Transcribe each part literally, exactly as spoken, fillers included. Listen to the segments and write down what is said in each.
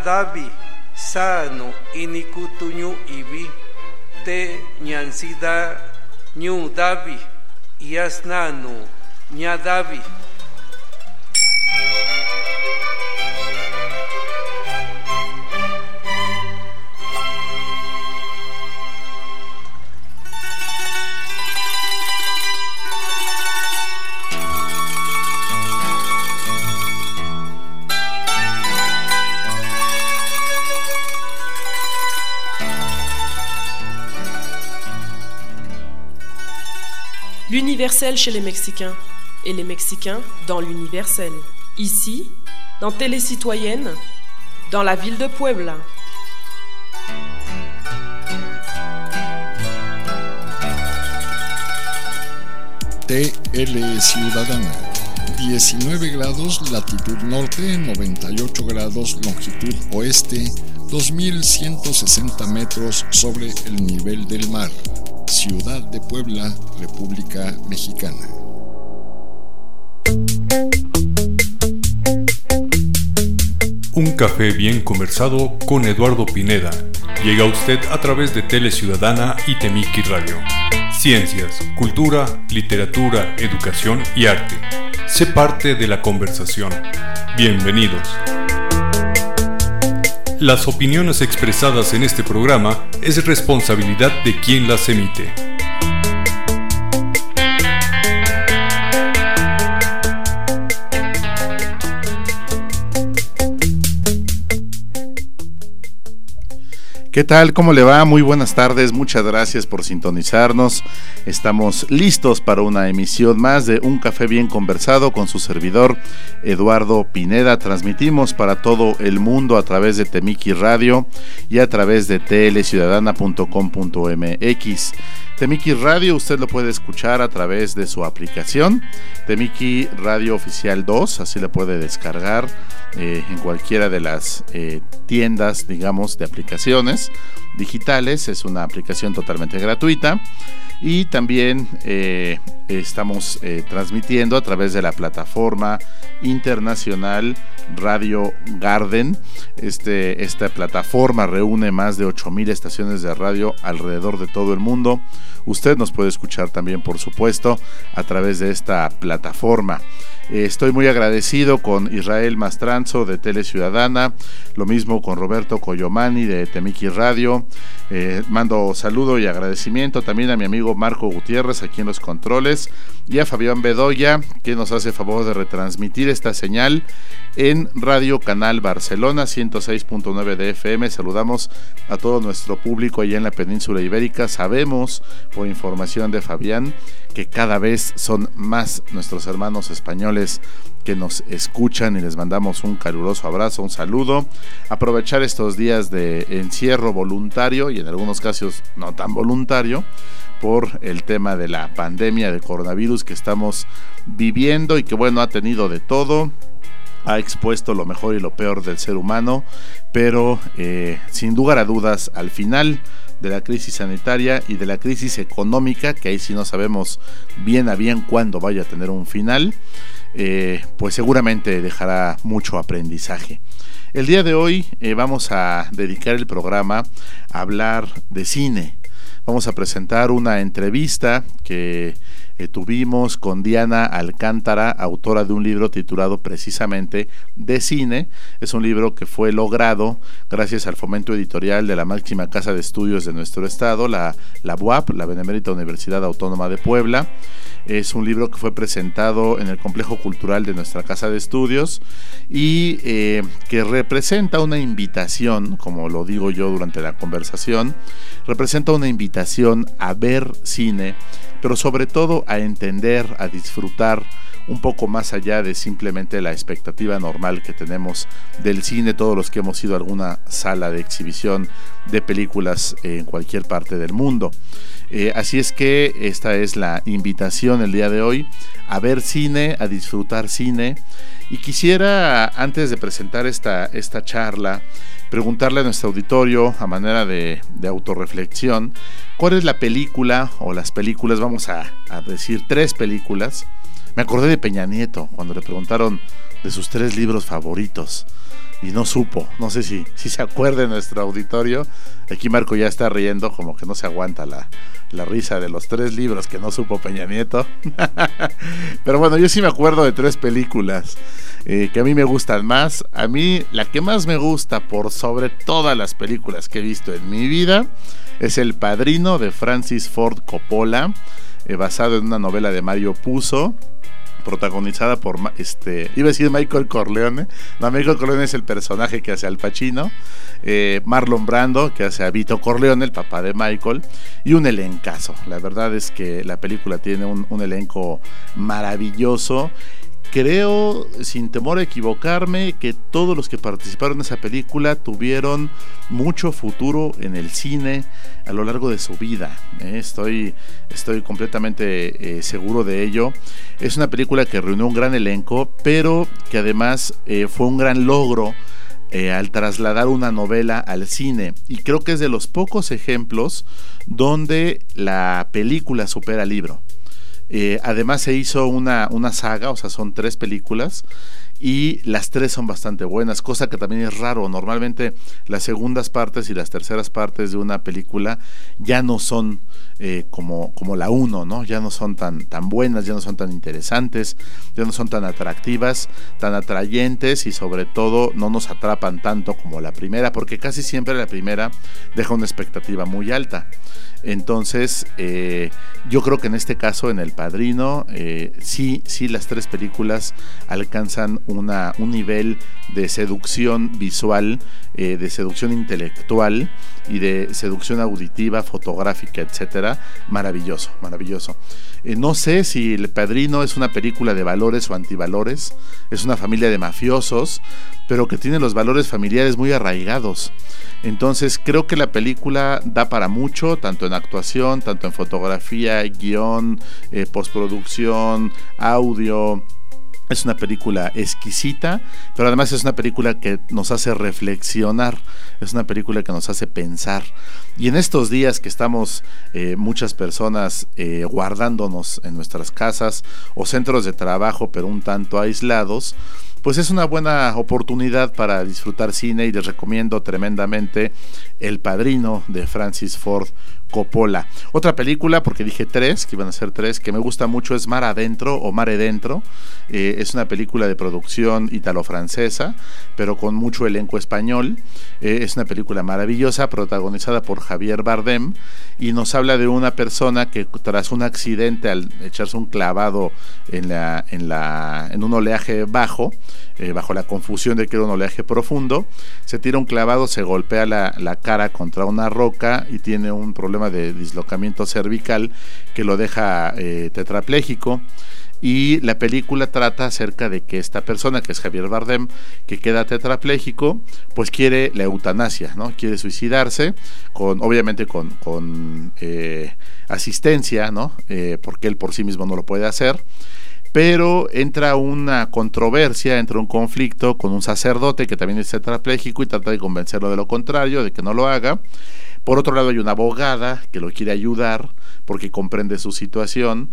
ñadavi sano inikutuñu ibi te ñansida ñu davi yasnano ñadavi. L'universel chez les Mexicains et les Mexicains dans l'universel. Ici, dans Télécitoyenne, dans la ville de Puebla. T L Ciudadana. diecinueve grados latitud norte, noventa y ocho grados longitud oeste, dos mil ciento sesenta metros sobre el nivel del mar. Ciudad de Puebla, República Mexicana. Un café bien conversado con Eduardo Pineda. Llega a usted a través de Teleciudadana y Temiki Radio. Ciencias, cultura, literatura, educación y arte. Sé parte de la conversación. Bienvenidos. Las opiniones expresadas en este programa es responsabilidad de quien las emite. ¿Qué tal? ¿Cómo le va? Muy buenas tardes, muchas gracias por sintonizarnos. Estamos listos para una emisión más de Un Café Bien Conversado con su servidor Eduardo Pineda. Transmitimos para todo el mundo a través de Temiki Radio y a través de teleciudadana punto com punto m x. Temiki Radio usted lo puede escuchar a través de su aplicación Temiki Radio Oficial dos, así la puede descargar eh, en cualquiera de las eh, tiendas, digamos, de aplicaciones digitales. Es una aplicación totalmente gratuita y también eh, estamos eh, transmitiendo a través de la plataforma internacional Radio Garden. Este, esta plataforma reúne más de ocho mil estaciones de radio alrededor de todo el mundo. Usted nos puede escuchar también, por supuesto, a través de esta plataforma. Eh, estoy muy agradecido con Israel Mastranzo de Teleciudadana, lo mismo con Roberto Coyomani de Temiki Radio. Eh, mando saludo y agradecimiento también a mi amigo Marco Gutiérrez aquí en los controles y a Fabián Bedoya, que nos hace favor de retransmitir esta señal en Radio Canal Barcelona ciento seis punto nueve de F M. Saludamos a todo nuestro público allá en la península ibérica. Sabemos por información de Fabián que cada vez son más nuestros hermanos españoles que nos escuchan y les mandamos un caluroso abrazo, un saludo. Aprovechar estos días de encierro voluntario y en algunos casos no tan voluntario por el tema de la pandemia de coronavirus que estamos viviendo y que, bueno, ha tenido de todo. Ha expuesto lo mejor y lo peor del ser humano, pero eh, sin lugar a dudas, al final de la crisis sanitaria y de la crisis económica, que ahí sí no sabemos bien a bien cuándo vaya a tener un final, eh, pues seguramente dejará mucho aprendizaje. El día de hoy eh, vamos a dedicar el programa a hablar de cine. Vamos a presentar una entrevista que eh, tuvimos con Diana Alcántara, autora de un libro titulado precisamente De Cine. Es un libro que fue logrado gracias al fomento editorial de la máxima casa de estudios de nuestro estado, la, la B U A P, la Benemérita Universidad Autónoma de Puebla. Es un libro que fue presentado en el complejo cultural de nuestra casa de estudios y eh, que representa una invitación, como lo digo yo durante la conversación, representa una invitación a ver cine, pero sobre todo a entender, a disfrutar un poco más allá de simplemente la expectativa normal que tenemos del cine, todos los que hemos ido a alguna sala de exhibición de películas en cualquier parte del mundo. Eh, así es que esta es la invitación el día de hoy, a ver cine, a disfrutar cine. Y quisiera, antes de presentar esta, esta charla, preguntarle a nuestro auditorio, a manera de, de autorreflexión, ¿cuál es la película o las películas? Vamos a, a decir tres películas. Me acordé de Peña Nieto cuando le preguntaron de sus tres libros favoritos y no supo. No sé si, si se acuerda nuestro auditorio. Aquí Marco ya está riendo, como que no se aguanta la, la risa de los tres libros que no supo Peña Nieto. Pero bueno, yo sí me acuerdo de tres películas eh, que a mí me gustan más. A mí la que más me gusta por sobre todas las películas que he visto en mi vida es El Padrino de Francis Ford Coppola, eh, basado en una novela de Mario Puzo, protagonizada por, este, iba a decir Michael Corleone, no, Michael Corleone es el personaje que hace Al Pacino, eh, Marlon Brando, que hace a Vito Corleone, el papá de Michael, y un elencazo. La verdad es que la película tiene un, un elenco maravilloso. Creo, sin temor a equivocarme, que todos los que participaron en esa película tuvieron mucho futuro en el cine a lo largo de su vida. ¿eh? Estoy, estoy completamente eh, seguro de ello. Es una película que reunió un gran elenco, pero que además eh, fue un gran logro eh, al trasladar una novela al cine. Y creo que es de los pocos ejemplos donde la película supera al libro. Eh, además se hizo una, una saga, o sea, son tres películas y las tres son bastante buenas, cosa que también es raro. Normalmente las segundas partes y las terceras partes de una película ya no son eh, como, como la uno, ¿no? Ya no son tan, tan buenas, ya no son tan interesantes, ya no son tan atractivas, tan atrayentes, y sobre todo no nos atrapan tanto como la primera, porque casi siempre la primera deja una expectativa muy alta. Entonces eh, yo creo que en este caso, en El Padrino, eh, sí, sí las tres películas alcanzan una, un nivel de seducción visual, eh, de seducción intelectual y de seducción auditiva, fotográfica, etcétera, maravilloso, maravilloso. Eh, no sé si El Padrino es una película de valores o antivalores, es una familia de mafiosos, pero que tiene los valores familiares muy arraigados. Entonces creo que la película da para mucho, tanto en actuación, tanto en fotografía, guión, eh, postproducción, audio. Es una película exquisita, pero además es una película que nos hace reflexionar, es una película que nos hace pensar. Y en estos días que estamos eh, muchas personas eh, guardándonos en nuestras casas o centros de trabajo, pero un tanto aislados, pues es una buena oportunidad para disfrutar cine, y les recomiendo tremendamente El Padrino de Francis Ford Coppola. Otra película, porque dije tres, que iban a ser tres, que me gusta mucho es Mar Adentro o Mare Dentro. Eh, es una película de producción italo-francesa, pero con mucho elenco español. Eh, es una película maravillosa, protagonizada por Javier Bardem, y nos habla de una persona que tras un accidente, al echarse un clavado en, la, en, la, en un oleaje bajo, eh, bajo la confusión de que era un oleaje profundo, se tira un clavado, se golpea la, la cara contra una roca y tiene un problema de dislocamiento cervical que lo deja eh, tetrapléjico. Y la película trata acerca de que esta persona, que es Javier Bardem, que queda tetrapléjico, pues quiere la eutanasia, ¿no? Quiere suicidarse, con obviamente con, con eh, asistencia, ¿no? Eh, porque él por sí mismo no lo puede hacer. Pero entra una controversia, entra un conflicto con un sacerdote que también es tetrapléjico y trata de convencerlo de lo contrario, de que no lo haga. Por otro lado hay una abogada que lo quiere ayudar porque comprende su situación,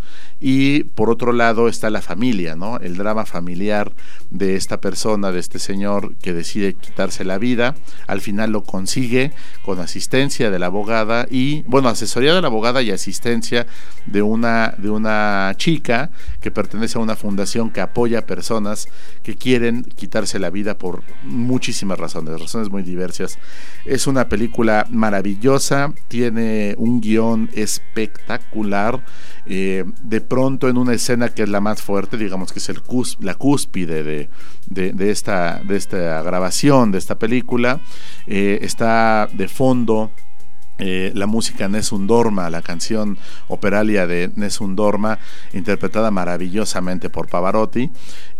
y por otro lado está la familia, ¿no? El drama familiar de esta persona, de este señor que decide quitarse la vida. Al final lo consigue con asistencia de la abogada y, bueno, asesoría de la abogada y asistencia de una, de una chica que pertenece a una fundación que apoya a personas que quieren quitarse la vida por muchísimas razones, razones muy diversas. Es una película maravillosa, tiene un guión espectacular. Eh, de pronto en una escena que es la más fuerte, digamos que es el cus, la cúspide de, de, de, esta, de esta grabación, de esta película, eh, está de fondo Eh, la música Nessun Dorma, la canción operalia de Nessun Dorma, interpretada maravillosamente por Pavarotti,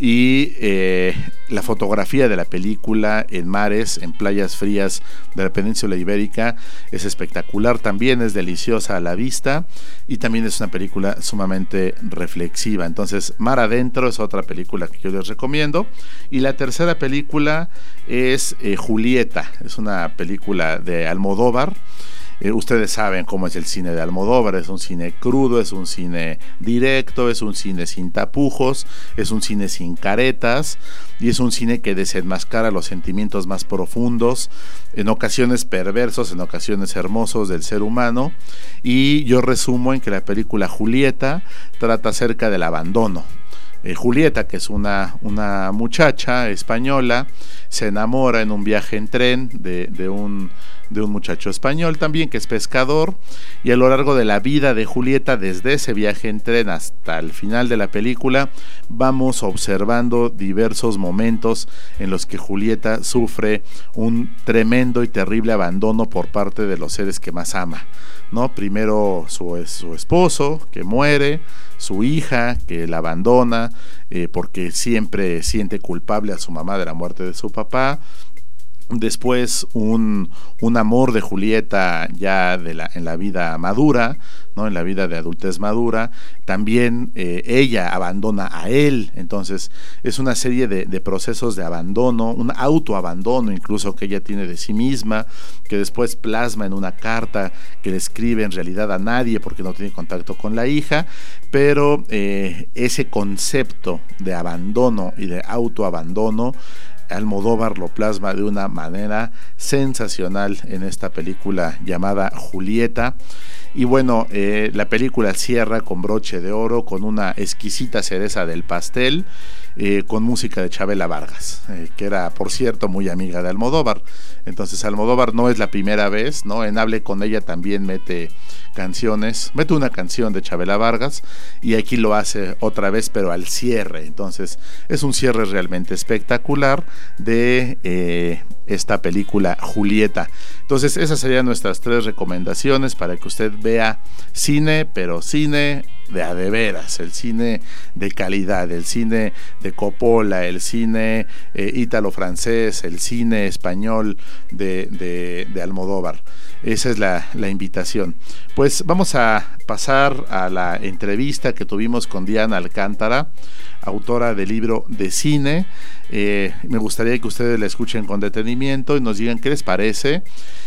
y eh, la fotografía de la película en mares, en playas frías de la península ibérica, es espectacular, también es deliciosa a la vista, y también es una película sumamente reflexiva. Entonces, Mar Adentro es otra película que yo les recomiendo, y la tercera película es eh, Julieta, es una película de Almodóvar. Eh, ustedes saben cómo es el cine de Almodóvar, es un cine crudo, es un cine directo, es un cine sin tapujos, es un cine sin caretas, y es un cine que desenmascara los sentimientos más profundos, en ocasiones perversos, en ocasiones hermosos del ser humano. Y yo resumo en que la película Julieta trata acerca del abandono. Eh, Julieta, que es una, una muchacha española, se enamora en un viaje en tren de, de, un, de un muchacho español también que es pescador, y a lo largo de la vida de Julieta, desde ese viaje en tren hasta el final de la película, vamos observando diversos momentos en los que Julieta sufre un tremendo y terrible abandono por parte de los seres que más ama, ¿no? Primero su, su esposo, que muere, su hija, que la abandona eh, porque siempre siente culpable a su mamá de la muerte de su papá. Después un, un amor de Julieta ya de la, en la vida madura, ¿no? En la vida de adultez madura. También eh, ella abandona a él. Entonces es una serie de, de procesos de abandono, un autoabandono incluso que ella tiene de sí misma, que después plasma en una carta que le escribe en realidad a nadie porque no tiene contacto con la hija. Pero eh, ese concepto de abandono y de autoabandono, Almodóvar lo plasma de una manera sensacional en esta película llamada Julieta. Y bueno, eh, la película cierra con broche de oro, con una exquisita cereza del pastel, eh, con música de Chabela Vargas, eh, que era, por cierto, muy amiga de Almodóvar. Entonces Almodóvar no es la primera vez, ¿no? En Hable con ella también mete canciones, mete una canción de Chabela Vargas, y aquí lo hace otra vez, pero al cierre. Entonces es un cierre realmente espectacular de eh, esta película Julieta. Entonces esas serían nuestras tres recomendaciones para que usted vea cine, pero cine de a de veras, el cine de calidad, el cine de Coppola, el cine eh, ítalo-francés, el cine español de, de, de Almodóvar. Esa es la, la invitación. Pues vamos a pasar a la entrevista que tuvimos con Diana Alcántara, autora del libro de cine. Eh, me gustaría que ustedes la escuchen con detenimiento y nos digan qué les parece,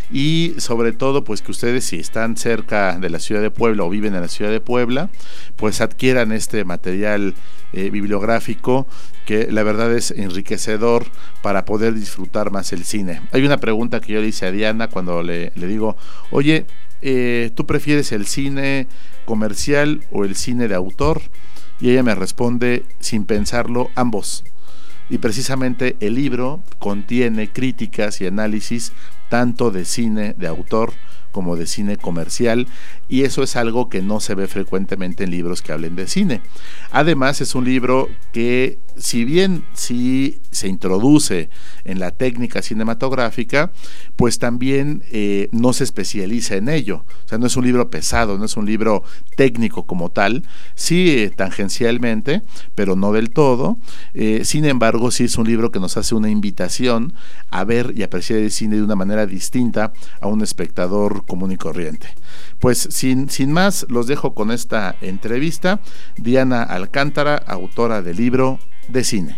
y sobre todo pues que ustedes, si están cerca de la ciudad de Puebla o viven en la ciudad de Puebla, pues adquieran este material eh, bibliográfico, que la verdad es enriquecedor para poder disfrutar más el cine. Hay una pregunta que yo le hice a Diana cuando le, le digo, oye, eh, ¿tú prefieres el cine comercial o el cine de autor? Y ella me responde, sin pensarlo, ambos. Y precisamente el libro contiene críticas y análisis tanto de cine de autor como de cine comercial, y eso es algo que no se ve frecuentemente en libros que hablen de cine. Además, es un libro que, si bien sí se introduce en la técnica cinematográfica, pues también eh, no se especializa en ello. O sea, no es un libro pesado, no es un libro técnico como tal, sí eh, tangencialmente, pero no del todo. Eh, sin embargo, sí es un libro que nos hace una invitación a ver y apreciar el cine de una manera distinta a un espectador común y corriente. Pues sin, sin más, los dejo con esta entrevista. Diana Alcántara, autora del libro de cine.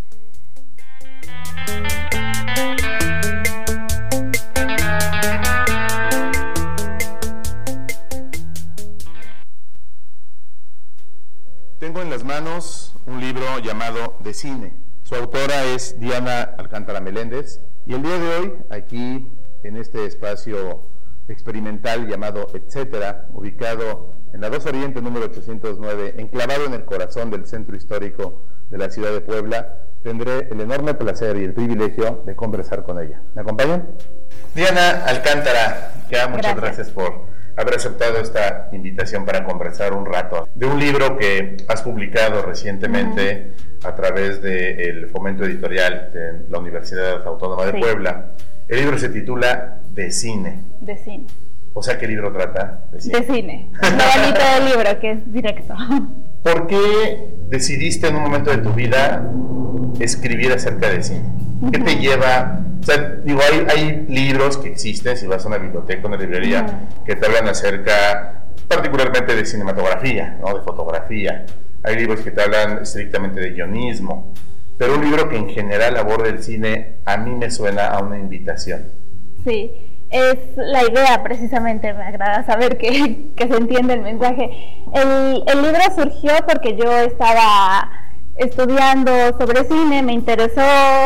Tengo en las manos un libro llamado De Cine. Su autora es Diana Alcántara Meléndez, y el día de hoy, aquí en este espacio experimental llamado Etcétera, ubicado en la dos Oriente número ochocientos nueve, enclavado en el corazón del centro histórico de la ciudad de Puebla, tendré el enorme placer y el privilegio de conversar con ella. ¿Me acompañan? Diana Alcántara, ya muchas gracias. gracias por haber aceptado esta invitación para conversar un rato de un libro que has publicado recientemente uh-huh. a través del Fomento Editorial de la Universidad Autónoma de sí. Puebla. El libro se titula De Cine. De cine. O sea, ¿qué libro trata? De cine. De cine. Lo bonito del libro, que es directo. ¿Por qué decidiste en un momento de tu vida escribir acerca de cine? ¿Qué te lleva? O sea, digo, hay, hay libros que existen, si vas a una biblioteca o una librería, uh-huh. que te hablan acerca, particularmente de cinematografía, ¿no? De fotografía. Hay libros que te hablan estrictamente de guionismo. Pero un libro que en general aborda el cine, a mí me suena a una invitación. Sí, es la idea precisamente, me agrada saber que, que se entiende el mensaje. El, el libro surgió porque yo estaba estudiando sobre cine, me interesó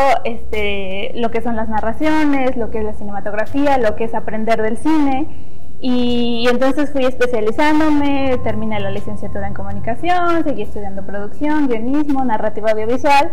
este, lo que son las narraciones, lo que es la cinematografía, lo que es aprender del cine, y, y entonces fui especializándome, terminé la licenciatura en comunicación, seguí estudiando producción, guionismo, narrativa audiovisual,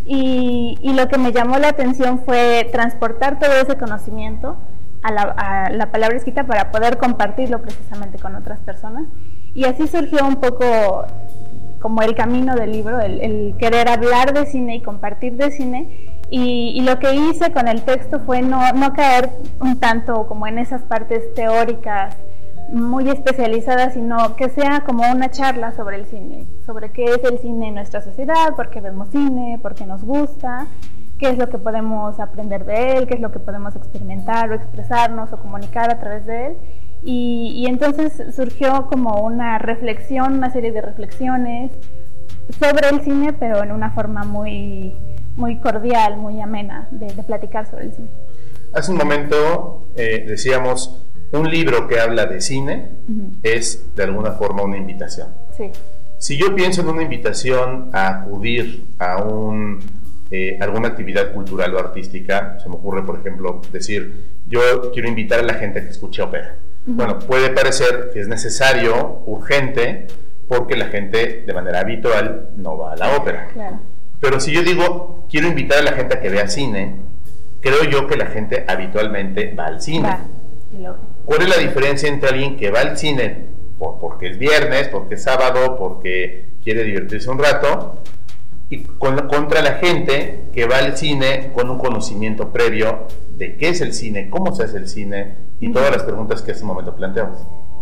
y, y lo que me llamó la atención fue transportar todo ese conocimiento a la, a la palabra escrita para poder compartirlo precisamente con otras personas, y así surgió un poco como el camino del libro, el, el querer hablar de cine y compartir de cine, y, y lo que hice con el texto fue no, no caer un tanto como en esas partes teóricas muy especializadas, sino que sea como una charla sobre el cine, sobre qué es el cine en nuestra sociedad, por qué vemos cine, por qué nos gusta, qué es lo que podemos aprender de él, qué es lo que podemos experimentar o expresarnos o comunicar a través de él. Y, y entonces surgió como una reflexión, una serie de reflexiones sobre el cine, pero en una forma muy, muy cordial, muy amena de, de platicar sobre el cine. Hace un momento eh, decíamos, un libro que habla de cine uh-huh. es de alguna forma una invitación. Sí. Si yo pienso en una invitación a acudir a un, eh, alguna actividad cultural o artística, se me ocurre, por ejemplo, decir, yo quiero invitar a la gente a que escuche ópera. Uh-huh. Bueno, puede parecer que es necesario, urgente, porque la gente de manera habitual no va a la ópera. Claro. Pero si yo digo, quiero invitar a la gente a que vea cine, creo yo que la gente habitualmente va al cine. Va. ¿Cuál es la diferencia entre alguien que va al cine por, porque es viernes, porque es sábado, porque quiere divertirse un rato, y con, contra la gente que va al cine con un conocimiento previo de qué es el cine, cómo se hace el cine y uh-huh. todas las preguntas que hace un momento planteamos?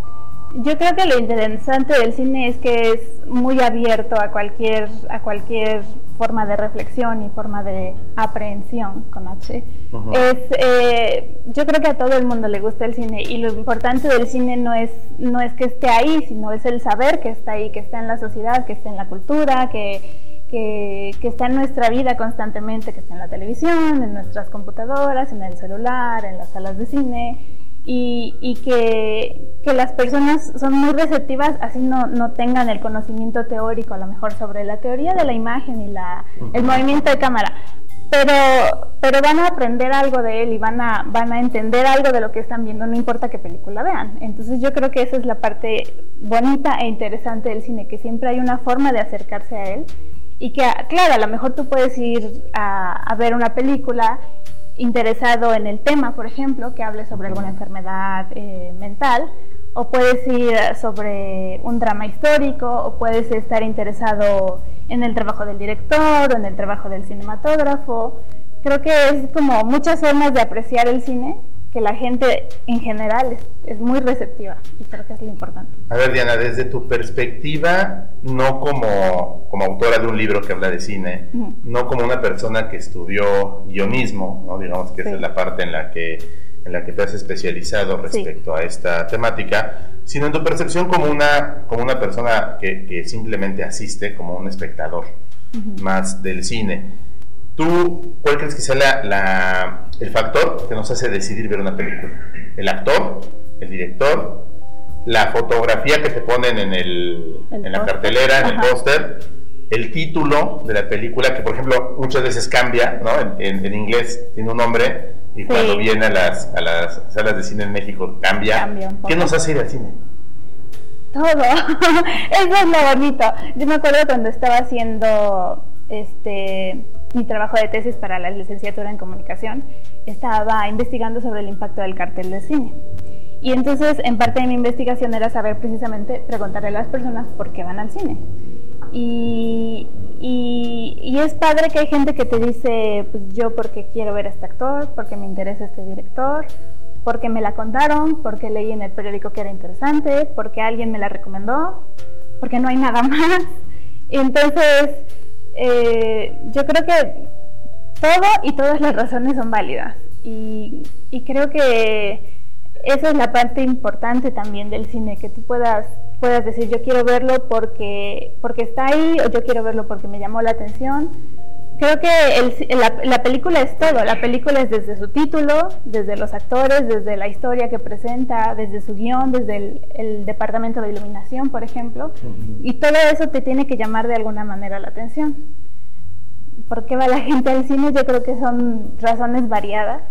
Yo creo que lo interesante del cine es que es muy abierto a cualquier, a cualquier forma de reflexión y forma de aprehensión con H. Uh-huh. Es, eh, yo creo que a todo el mundo le gusta el cine, y lo importante del cine no es, no es que esté ahí, sino es el saber que está ahí, que está en la sociedad, que está en la cultura, que, que, que está en nuestra vida constantemente, que está en la televisión, en nuestras computadoras, en el celular, en las salas de cine. Y, y que, que las personas son muy receptivas, así no, no tengan el conocimiento teórico a lo mejor sobre la teoría de la imagen y la, el movimiento de cámara, pero, pero van a aprender algo de él y van a, van a entender algo de lo que están viendo, no importa qué película vean. Entonces yo creo que esa es la parte bonita e interesante del cine, que siempre hay una forma de acercarse a él, y que, claro, a lo mejor tú puedes ir a, a ver una película interesado en el tema, por ejemplo, que hable sobre alguna enfermedad eh, mental, o puedes ir sobre un drama histórico, o puedes estar interesado en el trabajo del director o en el trabajo del cinematógrafo. Creo que es como muchas formas de apreciar el cine, que la gente en general es, es muy receptiva, y creo que es lo importante. A ver, Diana, desde tu perspectiva, no como, como autora de un libro que habla de cine, uh-huh. no como una persona que estudió guionismo, ¿no? Digamos que sí. esa es la parte en la que, en la que te has especializado respecto sí. a esta temática, sino en tu percepción como una, como una persona que, que simplemente asiste, como un espectador uh-huh. más del cine. ¿Tú cuál crees que sea la, la, el factor que nos hace decidir ver una película? ¿El actor? ¿El director? ¿La fotografía que te ponen en, el, el en la cartelera, en Ajá. el póster? ¿El título de la película, que por ejemplo muchas veces cambia, ¿no? En, en, en inglés tiene un nombre, y sí. cuando viene a las, a las salas de cine en México cambia. cambia ¿Qué nos hace ir al cine? Todo. Eso es lo bonito. Yo me acuerdo cuando estaba haciendo este mi trabajo de tesis para la licenciatura en comunicación, estaba investigando sobre el impacto del cartel de cine. Y entonces, en parte de mi investigación era saber precisamente, preguntarle a las personas por qué van al cine. Y, y, y es padre que hay gente que te dice, pues yo porque quiero ver a este actor, porque me interesa este director, porque me la contaron, porque leí en el periódico que era interesante, porque alguien me la recomendó, porque no hay nada más. Y entonces, eh, yo creo que todo y todas las razones son válidas. Y, y creo que esa es la parte importante también del cine, que tú puedas, puedas decir yo quiero verlo porque, porque está ahí, o yo quiero verlo porque me llamó la atención, Creo que el, la, la película es todo, la película es desde su título, desde los actores, desde la historia que presenta, desde su guión, desde el, el departamento de iluminación, por ejemplo, uh-huh. y todo eso te tiene que llamar de alguna manera la atención. ¿Por qué va la gente al cine? Yo creo que son razones variadas.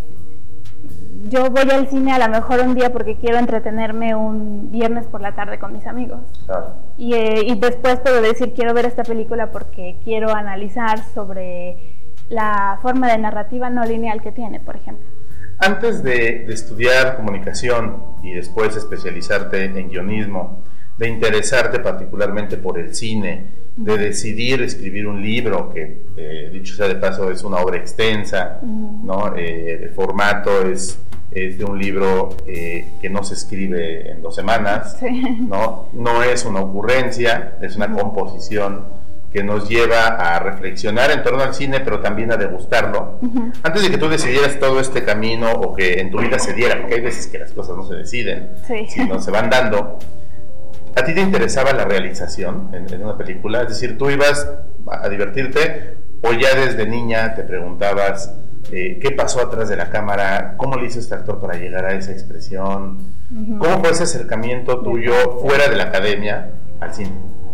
Yo voy al cine a lo mejor un día porque quiero entretenerme un viernes por la tarde con mis amigos. Claro. Y, eh, y después puedo decir, quiero ver esta película porque quiero analizar sobre la forma de narrativa no lineal que tiene, por ejemplo. Antes de, de estudiar comunicación y después especializarte en guionismo, de interesarte particularmente por el cine, de decidir escribir un libro que, eh, dicho sea de paso, es una obra extensa, uh-huh. ¿no? Eh, el formato es, es de un libro eh, que no se escribe en dos semanas, sí. ¿no? No es una ocurrencia, es una uh-huh. composición que nos lleva a reflexionar en torno al cine, pero también a degustarlo. Uh-huh. Antes de que tú decidieras todo este camino o que en tu vida se diera, porque hay veces que las cosas no se deciden, sí. sino se van dando. ¿A ti te interesaba la realización en, en una película? Es decir, ¿tú ibas a divertirte o ya desde niña te preguntabas eh, qué pasó atrás de la cámara? ¿Cómo le hizo este actor para llegar a esa expresión? Uh-huh. ¿Cómo fue ese acercamiento tuyo fuera de la academia al cine?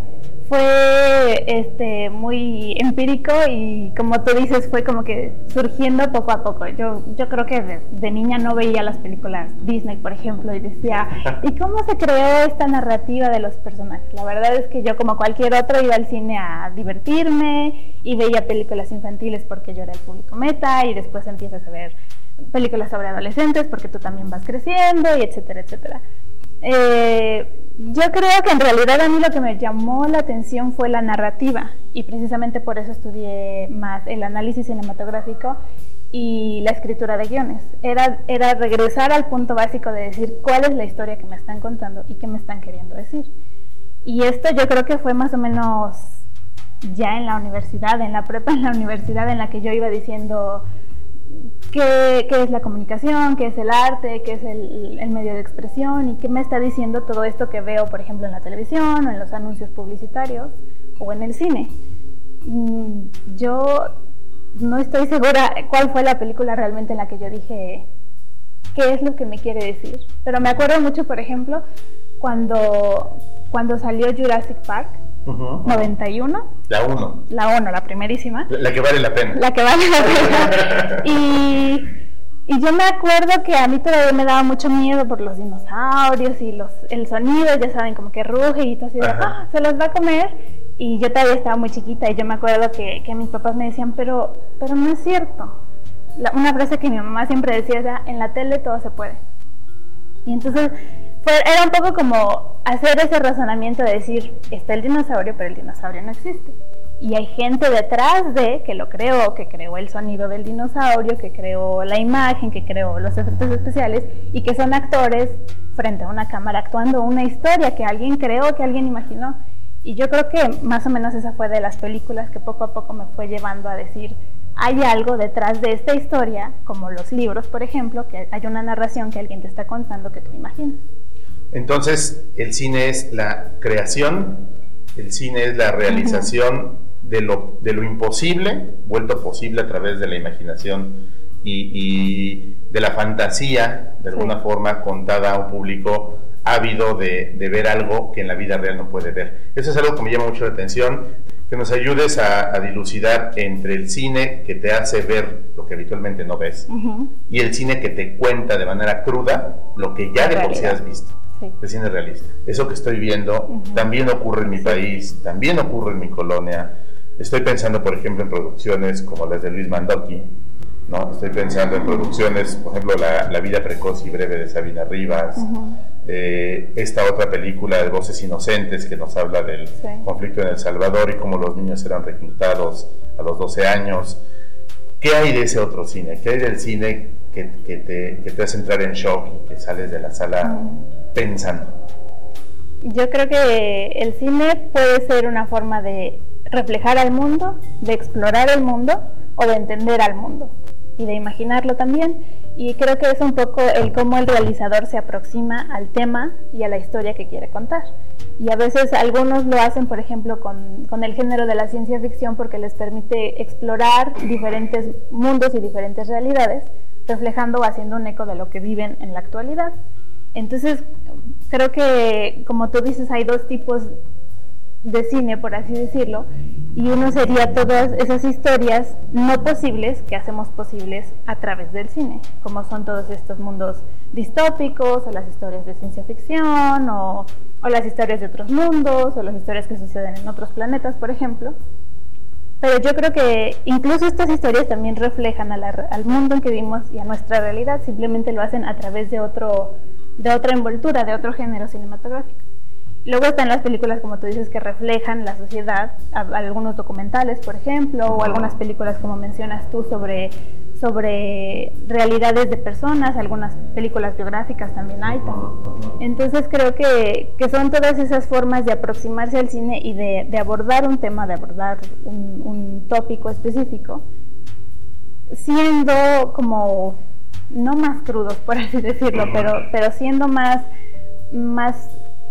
Fue este, muy empírico y, como tú dices, fue como que surgiendo poco a poco. Yo, yo creo que de, de niña no veía las películas Disney, por ejemplo, y decía, ¿y cómo se creó esta narrativa de los personajes? La verdad es que yo, como cualquier otro, iba al cine a divertirme y veía películas infantiles porque yo era el público meta, y después empiezas a ver películas sobre adolescentes porque tú también vas creciendo, y etcétera, etcétera. Eh, yo creo que en realidad a mí lo que me llamó la atención fue la narrativa, y precisamente por eso estudié más el análisis cinematográfico y la escritura de guiones. Era, era regresar al punto básico de decir cuál es la historia que me están contando y qué me están queriendo decir. Y esto yo creo que fue más o menos ya en la universidad, en la prepa, en la universidad, en la que yo iba diciendo qué, qué es la comunicación, qué es el arte, qué es el, el medio de expresión, y qué me está diciendo todo esto que veo, por ejemplo, en la televisión o en los anuncios publicitarios o en el cine. Yo no estoy segura cuál fue la película realmente en la que yo dije qué es lo que me quiere decir, pero me acuerdo mucho, por ejemplo, cuando, cuando salió Jurassic Park. Uh-huh. noventa y uno. La uno. La uno, la primerísima. La, la que vale la pena. La que vale la pena. y, y yo me acuerdo que a mí todavía me daba mucho miedo por los dinosaurios y los, el sonido, ya saben, como que ruge y todo así de, ah, se los va a comer. Y yo todavía estaba muy chiquita y yo me acuerdo que, que mis papás me decían, pero, pero no es cierto. La, una frase que mi mamá siempre decía era, en la tele todo se puede. Y entonces fue, era un poco como hacer ese razonamiento de decir, está el dinosaurio, pero el dinosaurio no existe. Y hay gente detrás de que lo creó, que creó el sonido del dinosaurio, que creó la imagen, que creó los efectos especiales, y que son actores frente a una cámara actuando una historia que alguien creó, que alguien imaginó. Y yo creo que más o menos esa fue de las películas que poco a poco me fue llevando a decir, hay algo detrás de esta historia, como los libros, por ejemplo, que hay una narración que alguien te está contando que tú imaginas. Entonces, el cine es la creación, el cine es la realización uh-huh. de, lo, de lo imposible, vuelto posible a través de la imaginación y, y de la fantasía, de alguna sí. forma, contada a un público ávido de, de ver algo que en la vida real no puede ver. Eso es algo que me llama mucho la atención, que nos ayudes a, a dilucidar entre el cine que te hace ver lo que habitualmente no ves uh-huh. y el cine que te cuenta de manera cruda lo que ya de por sí has visto. Sí. El cine realista. Eso que estoy viendo uh-huh. también ocurre en mi país, también ocurre en mi colonia. Estoy pensando, por ejemplo, en producciones como las de Luis Mandoki, ¿no? Estoy pensando en producciones, por ejemplo, La, la vida precoz y breve de Sabina Rivas, uh-huh. eh, esta otra película de Voces Inocentes que nos habla del sí. conflicto en El Salvador y cómo los niños eran reclutados a los doce años. ¿Qué hay de ese otro cine? ¿Qué hay del cine que, que, te, que te hace entrar en shock y que sales de la sala uh-huh. pensando? Yo creo que el cine puede ser una forma de reflejar al mundo, de explorar el mundo o de entender al mundo y de imaginarlo también. Y creo que es un poco el cómo el realizador se aproxima al tema y a la historia que quiere contar. Y a veces algunos lo hacen, por ejemplo, con, con el género de la ciencia ficción, porque les permite explorar diferentes mundos y diferentes realidades, reflejando o haciendo un eco de lo que viven en la actualidad. Entonces, creo que, como tú dices, hay dos tipos de cine, por así decirlo, y uno sería todas esas historias no posibles que hacemos posibles a través del cine, como son todos estos mundos distópicos, o las historias de ciencia ficción, o, o las historias de otros mundos, o las historias que suceden en otros planetas, por ejemplo. Pero yo creo que incluso estas historias también reflejan a la, al mundo en que vivimos y a nuestra realidad, simplemente lo hacen a través de, otro, de otra envoltura, de otro género cinematográfico. Luego están las películas, como tú dices, que reflejan la sociedad, algunos documentales, por ejemplo, o algunas películas, como mencionas tú, sobre, sobre realidades de personas, algunas películas biográficas también hay. Entonces creo que, que son todas esas formas de aproximarse al cine y de, de abordar un tema, de abordar un, un tópico específico, siendo como, no más crudos, por así decirlo, pero, pero siendo más, más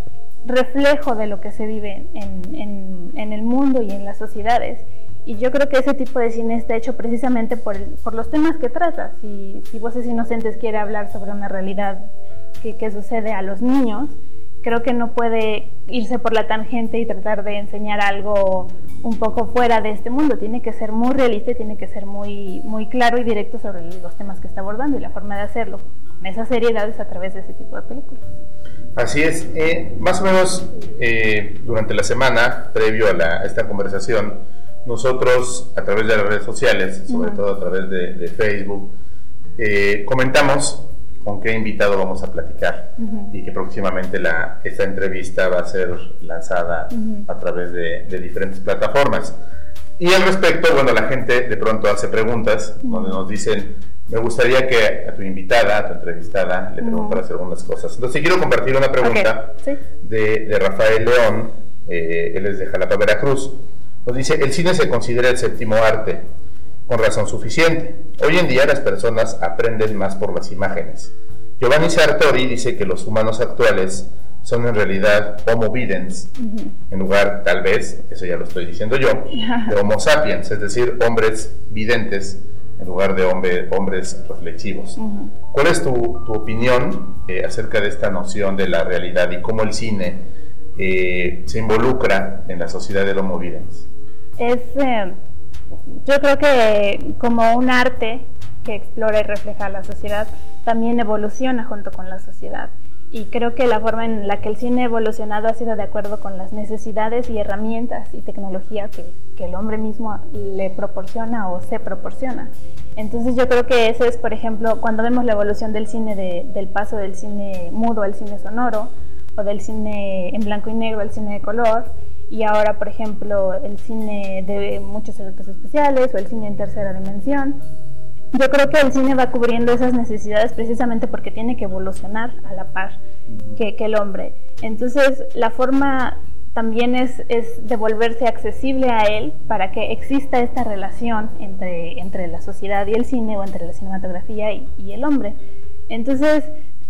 reflejo de lo que se vive en, en, en el mundo y en las sociedades. Y yo creo que ese tipo de cine está hecho precisamente por, el, por los temas que trata. Si, si Voces Inocentes quiere hablar sobre una realidad que, que sucede a los niños, creo que no puede irse por la tangente y tratar de enseñar algo un poco fuera de este mundo. Tiene que ser muy realista y tiene que ser muy, muy claro y directo sobre los temas que está abordando, y la forma de hacerlo con esa seriedad es a través de ese tipo de películas. Así es, eh, más o menos eh, durante la semana, previo a, la, a esta conversación, nosotros a través de las redes sociales, sobre uh-huh. todo a través de, de Facebook, eh, comentamos con qué invitado vamos a platicar uh-huh. y que próximamente la, esta entrevista va a ser lanzada uh-huh. a través de, de diferentes plataformas. Y al respecto, bueno, la gente de pronto hace preguntas uh-huh. donde nos dicen: me gustaría que a tu invitada, a tu entrevistada, le preguntaras uh-huh. algunas cosas. Entonces quiero compartir una pregunta okay. ¿Sí? de, de Rafael León, eh, él es de Jalapa, Veracruz. Nos dice: el cine se considera el séptimo arte, con razón suficiente. Hoy en día las personas aprenden más por las imágenes. Giovanni Sartori dice que los humanos actuales son en realidad Homo videns, uh-huh. en lugar, tal vez, eso ya lo estoy diciendo yo, de Homo sapiens, es decir, hombres videntes, en lugar de hombre, hombres reflexivos. Uh-huh. ¿Cuál es tu, tu opinión eh, acerca de esta noción de la realidad y cómo el cine eh, se involucra en la sociedad del Homo videns? Es, eh, yo creo que como un arte que explora y refleja la sociedad, también evoluciona junto con la sociedad. Y creo que la forma en la que el cine ha evolucionado ha sido de acuerdo con las necesidades y herramientas y tecnología que, que el hombre mismo le proporciona o se proporciona. Entonces yo creo que eso es, por ejemplo, cuando vemos la evolución del cine, de, del paso del cine mudo al cine sonoro, o del cine en blanco y negro al cine de color, y ahora, por ejemplo, el cine de muchos efectos especiales o el cine en tercera dimensión. Yo creo que el cine va cubriendo esas necesidades precisamente porque tiene que evolucionar a la par que, que el hombre. Entonces, la forma también es, es de volverse accesible a él para que exista esta relación entre, entre la sociedad y el cine, o entre la cinematografía y, y el hombre. Entonces,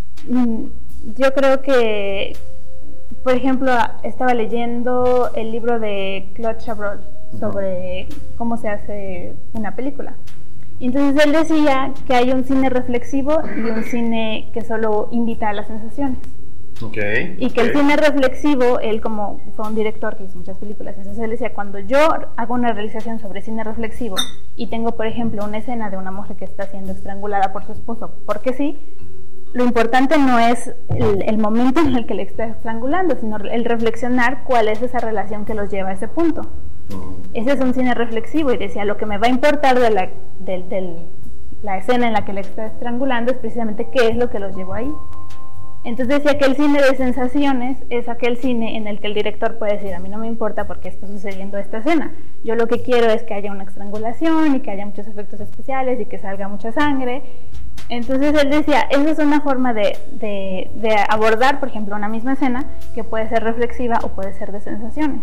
yo creo que, por ejemplo, estaba leyendo el libro de Claude Chabrol sobre cómo se hace una película. Entonces él decía que hay un cine reflexivo y un cine que solo invita a las sensaciones. Okay, y que okay. el cine reflexivo, él como fue un director que hizo muchas películas, entonces él decía: cuando yo hago una realización sobre cine reflexivo y tengo, por ejemplo, una escena de una mujer que está siendo estrangulada por su esposo, porque sí, lo importante no es el, el momento en el que le está estrangulando, sino el reflexionar cuál es esa relación que los lleva a ese punto. Ese es un cine reflexivo. Y decía: lo que me va a importar de la, de, de la escena en la que le está estrangulando es precisamente qué es lo que los llevó ahí. Entonces decía que el cine de sensaciones es aquel cine en el que el director puede decir: a mí no me importa por qué está sucediendo esta escena, yo lo que quiero es que haya una estrangulación y que haya muchos efectos especiales y que salga mucha sangre. Entonces él decía: esa es una forma de, de, de abordar, por ejemplo, una misma escena que puede ser reflexiva o puede ser de sensaciones.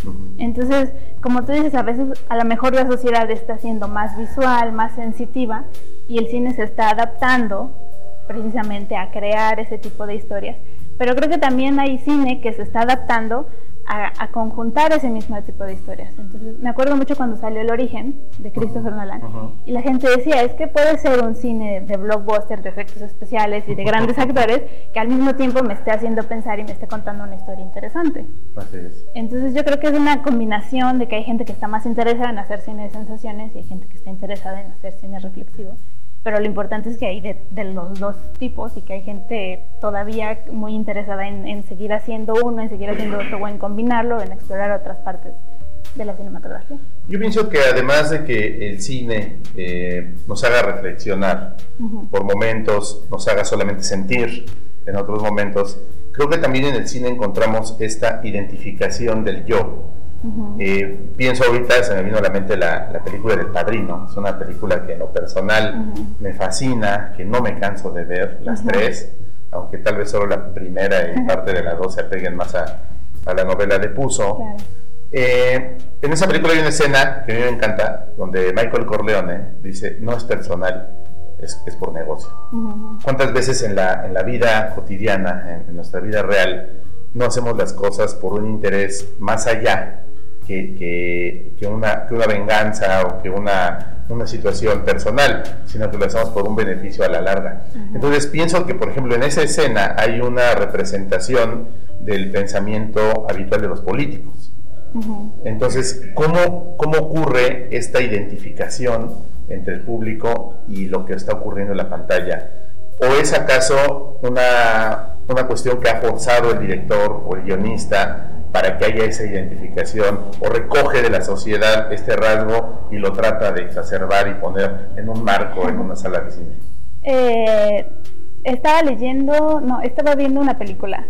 Uh-huh. Entonces, como tú dices, a veces a lo mejor la sociedad está siendo más visual, más sensitiva, y el cine se está adaptando precisamente a crear ese tipo de historias. Pero creo que también hay cine que se está adaptando a, a conjuntar ese mismo tipo de historias. Entonces, me acuerdo mucho cuando salió El Origen, de Christopher uh-huh. Nolan, uh-huh. y la gente decía, es que puede ser un cine de blockbuster, de efectos especiales y de grandes actores, que al mismo tiempo me esté haciendo pensar y me esté contando una historia interesante. Así es. Entonces, yo creo que es una combinación de que hay gente que está más interesada en hacer cine de sensaciones y hay gente que está interesada en hacer cine reflexivo. Pero lo importante es que hay de, de los dos tipos y que hay gente todavía muy interesada en, en seguir haciendo uno, en seguir haciendo otro, o en combinarlo, en explorar otras partes de la cinematografía. Yo pienso que además de que el cine eh, nos haga reflexionar uh-huh. por momentos, nos haga solamente sentir en otros momentos, creo que también en el cine encontramos esta identificación del yo. Uh-huh. Eh, pienso ahorita, se me vino a la mente la, la película del Padrino. Es una película que en lo personal uh-huh. me fascina, que no me canso de ver, las uh-huh. tres, aunque tal vez solo la primera y parte de la dos se apeguen más a, a la novela de Puzo. Claro. Eh, en esa película hay una escena que a mí me encanta, donde Michael Corleone dice, no es personal, es, es por negocio. Uh-huh. ¿Cuántas veces en la, en la vida cotidiana, en, en nuestra vida real, no hacemos las cosas por un interés más allá Que, que, que, una, que una venganza o que una, una situación personal, sino que lo hacemos por un beneficio a la larga? Uh-huh. Entonces pienso que, por ejemplo, en esa escena hay una representación del pensamiento habitual de los políticos. Uh-huh. Entonces, ¿cómo, ¿cómo ocurre esta identificación entre el público y lo que está ocurriendo en la pantalla? ¿O es acaso una, una cuestión que ha forzado el director o el guionista para que haya esa identificación, o recoge de la sociedad este rasgo y lo trata de exacerbar y poner en un marco en una sala de cine? Eh, estaba leyendo, no, estaba viendo una película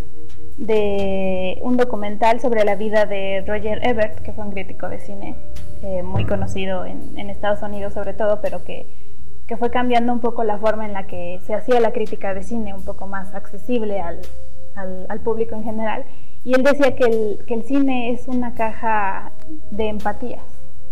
de un documental sobre la vida de Roger Ebert, que fue un crítico de cine eh, muy conocido en, en Estados Unidos sobre todo, pero que, que fue cambiando un poco la forma en la que se hacía la crítica de cine, un poco más accesible al, al, al público en general. Y él decía que el, que el cine es una caja de empatías.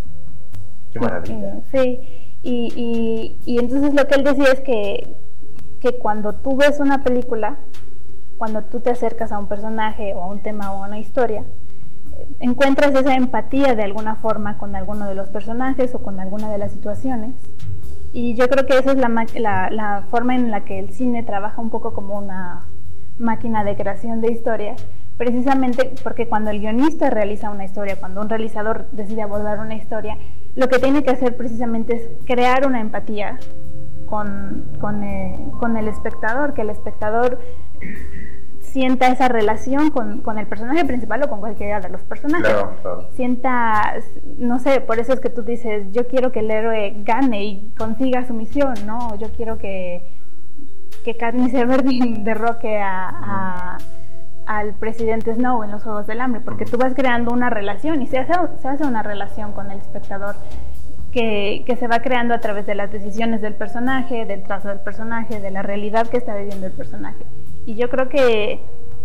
¡Qué maravilla! Sí, y, y, y entonces lo que él decía es que, que cuando tú ves una película, cuando tú te acercas a un personaje o a un tema o a una historia, encuentras esa empatía de alguna forma con alguno de los personajes o con alguna de las situaciones. Y yo creo que esa es la, la, la forma en la que el cine trabaja un poco como una máquina de creación de historias, precisamente porque cuando el guionista realiza una historia, cuando un realizador decide abordar una historia, lo que tiene que hacer precisamente es crear una empatía con, con, eh, con el espectador, que el espectador sienta esa relación con, con el personaje principal o con cualquiera de los personajes. Claro, claro. Sienta, no sé, por eso es que tú dices, yo quiero que el héroe gane y consiga su misión, ¿no? Yo quiero que, que Katniss Everdeen derroque a... a al presidente Snow en los Juegos del Hambre, porque tú vas creando una relación y se hace, se hace una relación con el espectador que, que se va creando a través de las decisiones del personaje, del trazo del personaje, de la realidad que está viviendo el personaje. Y yo creo que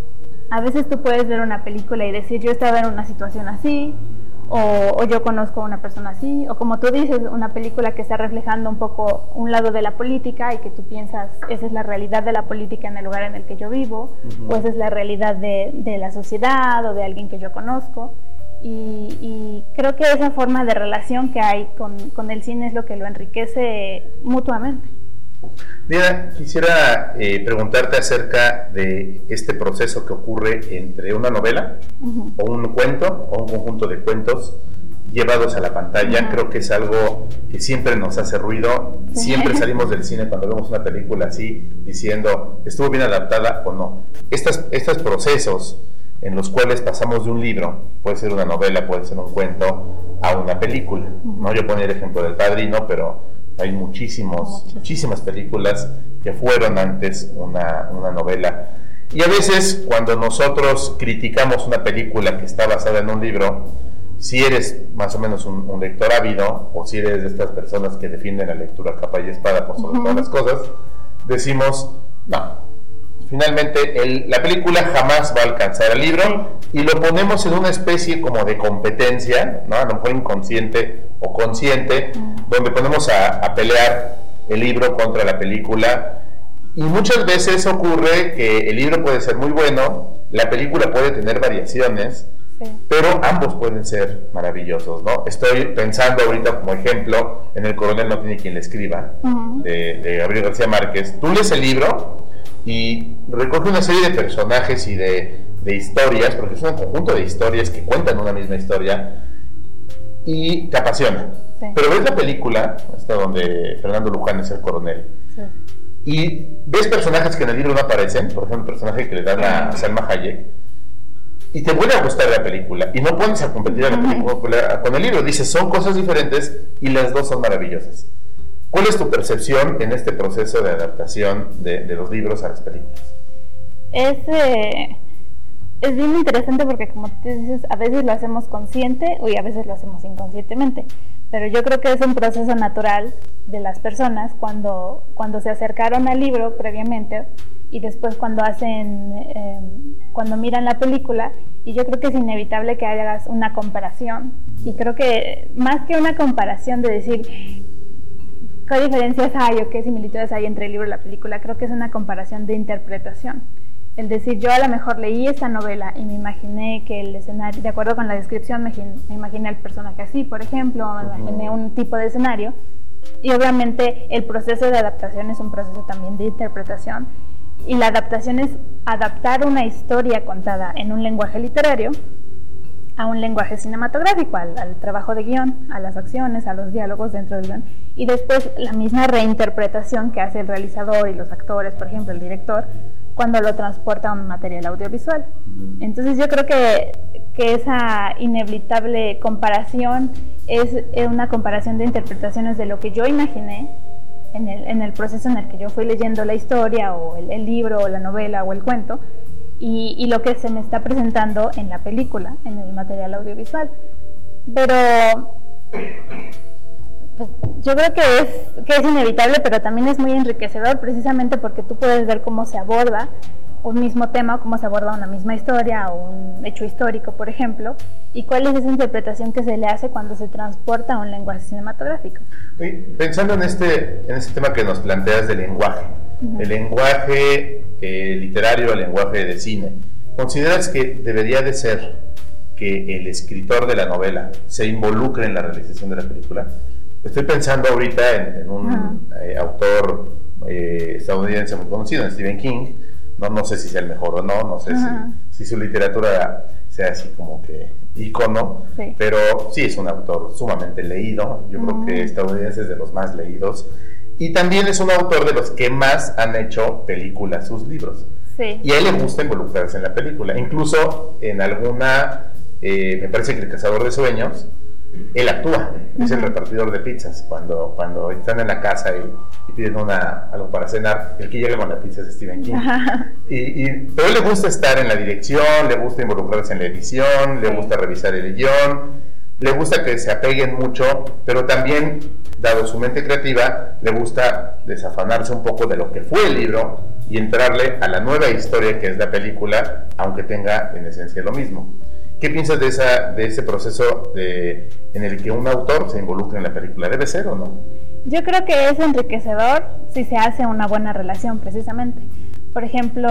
a veces tú puedes ver una película y decir, yo estaba en una situación así, o, o yo conozco a una persona así, o como tú dices, una película que está reflejando un poco un lado de la política y que tú piensas, esa es la realidad de la política en el lugar en el que yo vivo, uh-huh. o esa es la realidad de, de la sociedad o de alguien que yo conozco. Y, y creo que esa forma de relación que hay con, con el cine es lo que lo enriquece mutuamente. Diana, quisiera eh, preguntarte acerca de este proceso que ocurre entre una novela uh-huh. o un cuento o un conjunto de cuentos llevados a la pantalla. Uh-huh. Creo que es algo que siempre nos hace ruido. Sí. Siempre salimos del cine cuando vemos una película así diciendo, ¿estuvo bien adaptada o no? Estos, estos procesos en los cuales pasamos de un libro, puede ser una novela, puede ser un cuento, a una película. Uh-huh. ¿no? Yo ponía el ejemplo del Padrino, pero hay muchísimos, muchísimas películas que fueron antes una, una novela. Y a veces cuando nosotros criticamos una película que está basada en un libro, si eres más o menos un, un lector ávido, o si eres de estas personas que defienden la lectura capa y espada por sobre uh-huh. todas las cosas, decimos, no, finalmente el, la película jamás va a alcanzar al libro y lo ponemos en una especie como de competencia, ¿no? A lo mejor inconsciente o consciente, uh-huh. donde ponemos a, a pelear el libro contra la película. Y muchas veces ocurre que el libro puede ser muy bueno, la película puede tener variaciones, sí. pero ambos pueden ser maravillosos, ¿no? Estoy pensando ahorita como ejemplo en El coronel no tiene quien le escriba, uh-huh. de, de Gabriel García Márquez. Tú lees el libro y recoge una serie de personajes y de, de historias, porque es un conjunto de historias que cuentan una misma historia, y te apasiona. Sí. Pero ves la película, hasta donde Fernando Luján es el coronel, sí. y ves personajes que en el libro no aparecen, por ejemplo, el personaje que le dan a Salma Hayek, y te vuelve a gustar la película, y no pones a competir a la película con el libro, dices, son cosas diferentes, y las dos son maravillosas. ¿Cuál es tu percepción en este proceso de adaptación de, de los libros a las películas? Es, eh, es bien interesante porque, como tú dices, a veces lo hacemos consciente y a veces lo hacemos inconscientemente, pero yo creo que es un proceso natural de las personas cuando, cuando se acercaron al libro previamente y después cuando hacen, eh, cuando miran la película, y yo creo que es inevitable que hagas una comparación, y creo que más que una comparación de decir qué diferencias hay o qué similitudes hay entre el libro y la película, creo que es una comparación de interpretación. El decir, yo a lo mejor leí esta novela y me imaginé que el escenario, de acuerdo con la descripción, me, me imaginé al personaje así, por ejemplo, o me imaginé un tipo de escenario, y obviamente el proceso de adaptación es un proceso también de interpretación, y la adaptación es adaptar una historia contada en un lenguaje literario a un lenguaje cinematográfico, al, al trabajo de guión, a las acciones, a los diálogos dentro del guión, y después la misma reinterpretación que hace el realizador y los actores, por ejemplo, el director, cuando lo transporta a un material audiovisual. Entonces yo creo que, que esa inevitable comparación es una comparación de interpretaciones de lo que yo imaginé en el, en el proceso en el que yo fui leyendo la historia, o el, el libro, o la novela, o el cuento, Y, y lo que se me está presentando en la película, en el material audiovisual. Pero pues, yo creo que es, que es inevitable, pero también es muy enriquecedor, precisamente porque tú puedes ver cómo se aborda un mismo tema, cómo se aborda una misma historia o un hecho histórico, por ejemplo, y cuál es esa interpretación que se le hace cuando se transporta a un lenguaje cinematográfico. Oye, pensando en este, en este tema que nos planteas del lenguaje, uh-huh. el lenguaje eh, literario, el lenguaje de cine, ¿consideras que debería de ser que el escritor de la novela se involucre en la realización de la película? Estoy pensando ahorita en, en un uh-huh. eh, autor eh, estadounidense muy conocido, en Stephen King. No, no sé si sea el mejor o no, no sé uh-huh. si, si su literatura sea así como que ícono, sí. pero sí es un autor sumamente leído, yo uh-huh. creo que estadounidense es de los más leídos, y también es un autor de los que más han hecho películas sus libros, sí. y a él le gusta involucrarse en la película, incluso en alguna, eh, me parece que El cazador de sueños, él actúa, uh-huh. es el repartidor de pizzas, cuando, cuando están en la casa y, y piden una, algo para cenar, el que llega con la pizza es Stephen King. Uh-huh. y, y, pero a él le gusta estar en la dirección, le gusta involucrarse en la edición, le gusta revisar el guión, le gusta que se apeguen mucho, pero también, dado su mente creativa, le gusta desafanarse un poco de lo que fue el libro y entrarle a la nueva historia que es la película, aunque tenga en esencia lo mismo. ¿Qué piensas de, esa, de ese proceso de, en el que un autor se involucra en la película? ¿Debe ser o no? Yo creo que es enriquecedor si se hace una buena relación, precisamente. Por ejemplo,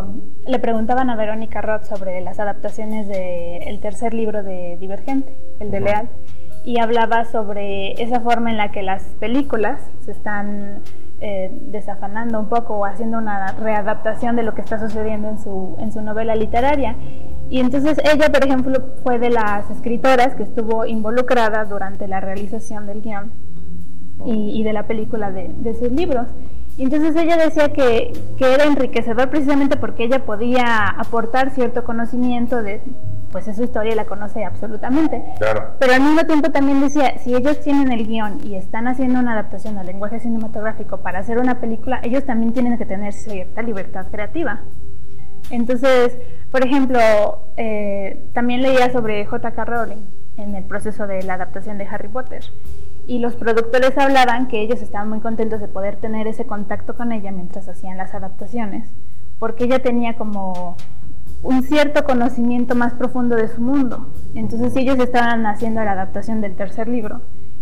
le preguntaban a Verónica Roth sobre las adaptaciones del tercer libro de Divergente, el de uh-huh. Leal, y hablaba sobre esa forma en la que las películas se están eh, desafanando un poco o haciendo una readaptación de lo que está sucediendo en su, en su novela literaria. Y entonces ella, por ejemplo, fue de las escritoras que estuvo involucrada durante la realización del guión y, y de la película de, de sus libros. Y entonces ella decía que, que era enriquecedor precisamente porque ella podía aportar cierto conocimiento de, pues es su historia y la conoce absolutamente. Claro. Pero al mismo tiempo también decía, si ellos tienen el guión y están haciendo una adaptación al lenguaje cinematográfico para hacer una película, ellos también tienen que tener cierta libertad creativa. Entonces, por ejemplo, eh, también leía sobre J K Rowling en el proceso de la adaptación de Harry Potter, y los productores hablaban que ellos estaban muy contentos de poder tener ese contacto con ella mientras hacían las adaptaciones, porque ella tenía como un cierto conocimiento más profundo de su mundo. Entonces, si ellos estaban haciendo la adaptación del tercer libro,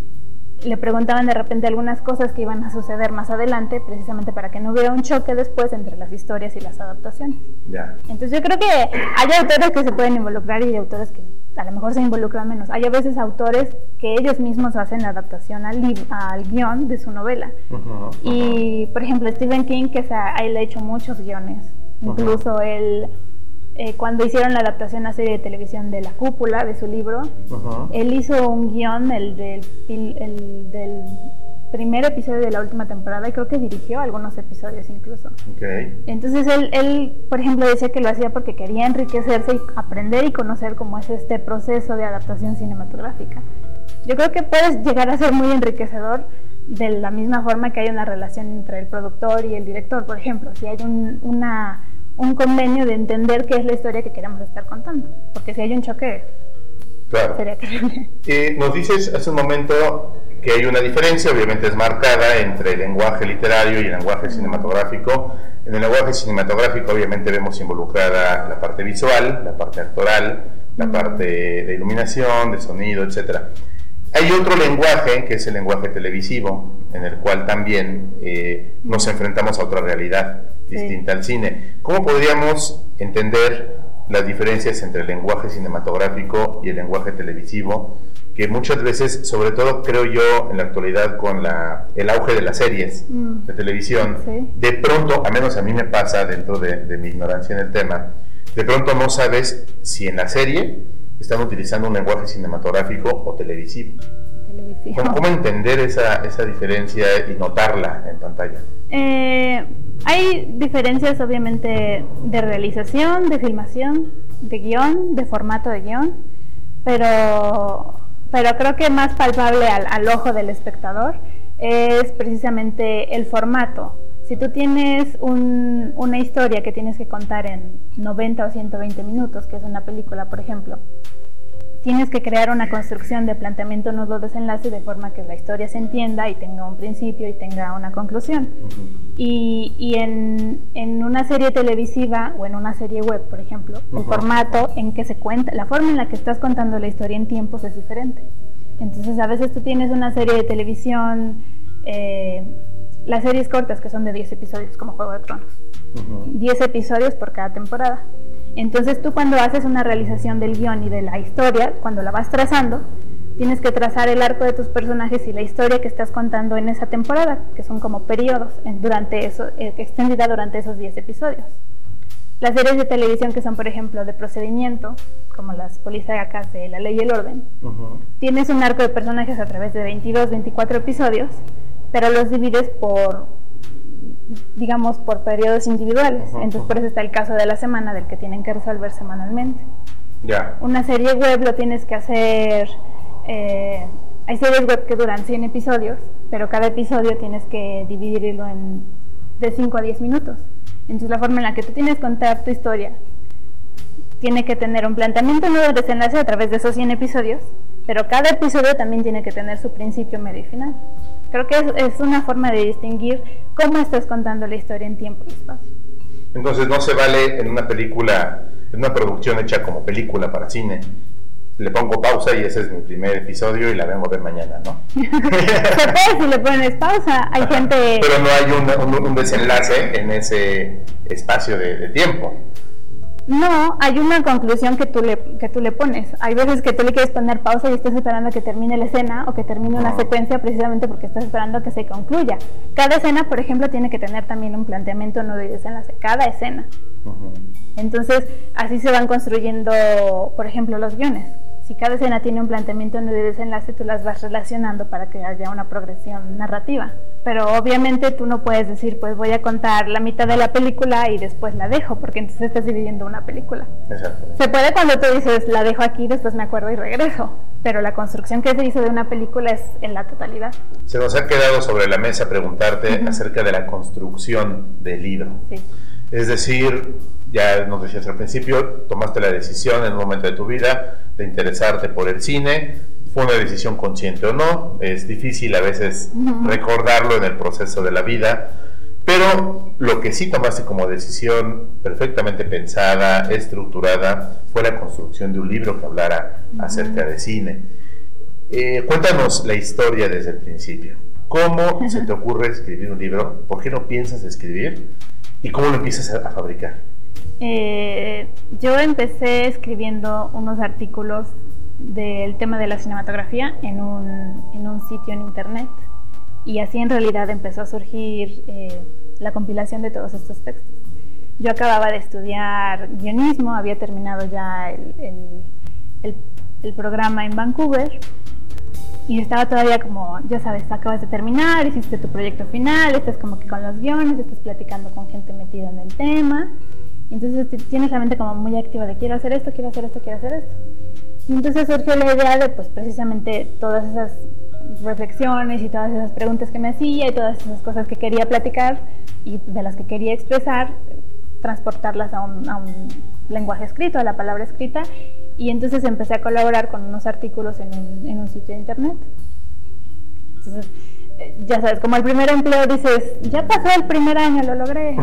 le preguntaban de repente algunas cosas que iban a suceder más adelante, precisamente para que no hubiera un choque después entre las historias y las adaptaciones. Ya. Entonces yo creo que hay autores que se pueden involucrar y hay autores que a lo mejor se involucran menos. Hay a veces autores que ellos mismos hacen la adaptación al, al guión de su novela. Uh-huh, uh-huh. Y, por ejemplo, Stephen King, que se ha, él ha hecho muchos guiones. Uh-huh. Incluso él... Eh, cuando hicieron la adaptación a serie de televisión de La Cúpula, de su libro, uh-huh. él hizo un guión, el del, el del primer episodio de la última temporada, y creo que dirigió algunos episodios incluso. Okay. Entonces él, él, por ejemplo, decía que lo hacía porque quería enriquecerse y aprender y conocer cómo es este proceso de adaptación cinematográfica. Yo creo que puedes llegar a ser muy enriquecedor de la misma forma que hay una relación entre el productor y el director, por ejemplo, si hay un, una... un convenio de entender qué es la historia que queremos estar contando, porque si hay un choque, claro, sería terrible. Eh, nos dices hace un momento que hay una diferencia, obviamente es marcada, entre el lenguaje literario y el lenguaje cinematográfico. En el lenguaje cinematográfico obviamente vemos involucrada la parte visual, la parte actoral, la parte de iluminación, de sonido, etcétera. Hay otro lenguaje, que es el lenguaje televisivo, en el cual también eh, nos enfrentamos a otra realidad distinta sí. al cine. ¿Cómo podríamos entender las diferencias entre el lenguaje cinematográfico y el lenguaje televisivo? Que muchas veces, sobre todo creo yo en la actualidad con la, el auge de las series mm. de televisión, sí. de pronto, a menos a mí me pasa dentro de, de mi ignorancia en el tema, de pronto no sabes si en la serie están utilizando un lenguaje cinematográfico o televisivo. televisivo. ¿Cómo, ¿Cómo entender esa, esa diferencia y notarla en pantalla? Eh, hay diferencias obviamente de realización, de filmación, de guión, de formato de guión, pero, pero creo que más palpable al, al ojo del espectador es precisamente el formato. Si tú tienes un, una historia que tienes que contar en noventa o ciento veinte minutos, que es una película, por ejemplo, tienes que crear una construcción de planteamiento, nudo, desenlace, de forma que la historia se entienda y tenga un principio y tenga una conclusión. Uh-huh. Y, y en, en una serie televisiva o en una serie web, por ejemplo, uh-huh. el formato en que se cuenta, la forma en la que estás contando la historia en tiempos es diferente. Entonces, a veces tú tienes una serie de televisión... Eh, las series cortas, que son de diez episodios, como Juego de Tronos. Uh-huh. diez episodios por cada temporada. Entonces tú, cuando haces una realización del guión y de la historia, cuando la vas trazando, tienes que trazar el arco de tus personajes y la historia que estás contando en esa temporada, que son como periodos, en, durante eso, eh, extendida durante esos diez episodios. Las series de televisión que son, por ejemplo, de procedimiento, como las policíacas de La Ley y el Orden, uh-huh. tienes un arco de personajes a través de veintidós, veinticuatro episodios, pero los divides por, digamos, por periodos individuales. Uh-huh. Entonces, por eso está el caso de la semana, del que tienen que resolver semanalmente. Ya. Yeah. Una serie web lo tienes que hacer... Eh, hay series web que duran cien episodios, pero cada episodio tienes que dividirlo en de cinco a diez minutos. Entonces, la forma en la que tú tienes que contar tu historia tiene que tener un planteamiento, nudo, desenlace a través de esos cien episodios, pero cada episodio también tiene que tener su principio, medio y final. Creo que es, es una forma de distinguir cómo estás contando la historia en tiempo y espacio. Entonces no se vale en una película, en una producción hecha como película para cine, le pongo pausa y ese es mi primer episodio y la vengo a ver mañana, ¿no? Se puede si le pones pausa, hay Ajá. gente... Pero no hay un, un, un desenlace en ese espacio de, de tiempo. No, hay una conclusión que tú, le, que tú le pones. Hay veces que tú le quieres poner pausa y estás esperando a que termine la escena o que termine una secuencia, precisamente porque estás esperando a que se concluya. Cada escena, por ejemplo, tiene que tener también un planteamiento, nudo y desenlace. Cada escena. Uh-huh. Entonces, así se van construyendo, por ejemplo, los guiones. Si cada escena tiene un planteamiento, nudo y desenlace, tú las vas relacionando para que haya una progresión narrativa. Pero obviamente tú no puedes decir, pues voy a contar la mitad de la película y después la dejo, porque entonces estás dividiendo una película. Exacto. Se puede cuando tú dices, la dejo aquí, después me acuerdo y regreso. Pero la construcción que se hizo de una película es en la totalidad. Se nos ha quedado sobre la mesa preguntarte uh-huh. acerca de la construcción del libro. Sí. Es decir, ya nos decías al principio, tomaste la decisión en un momento de tu vida de interesarte por el cine. ¿Fue una decisión consciente o no? Es difícil a veces uh-huh. recordarlo en el proceso de la vida. Pero lo que sí tomaste como decisión perfectamente pensada, estructurada, fue la construcción de un libro que hablara acerca de cine. Eh, cuéntanos la historia desde el principio. ¿Cómo se te ocurre escribir un libro? ¿Por qué no piensas escribir? ¿Y cómo lo empiezas a, a fabricar? Eh, yo empecé escribiendo unos artículos del tema de la cinematografía en un, en un sitio en internet, y así en realidad empezó a surgir eh, la compilación de todos estos textos. Yo acababa de estudiar guionismo, había terminado ya el, el, el, el programa en Vancouver, y estaba todavía como, ya sabes, acabas de terminar, hiciste tu proyecto final, estás como que con los guiones, estás platicando con gente metida en el tema, y entonces tienes la mente como muy activa de quiero hacer esto, quiero hacer esto, quiero hacer esto. Y entonces surgió la idea de pues precisamente todas esas reflexiones y todas esas preguntas que me hacía y todas esas cosas que quería platicar y de las que quería expresar, transportarlas a un, a un lenguaje escrito, a la palabra escrita, y entonces empecé a colaborar con unos artículos en un, en un sitio de internet. Entonces, ya sabes, como el primer empleo dices, ya pasó el primer año, lo logré.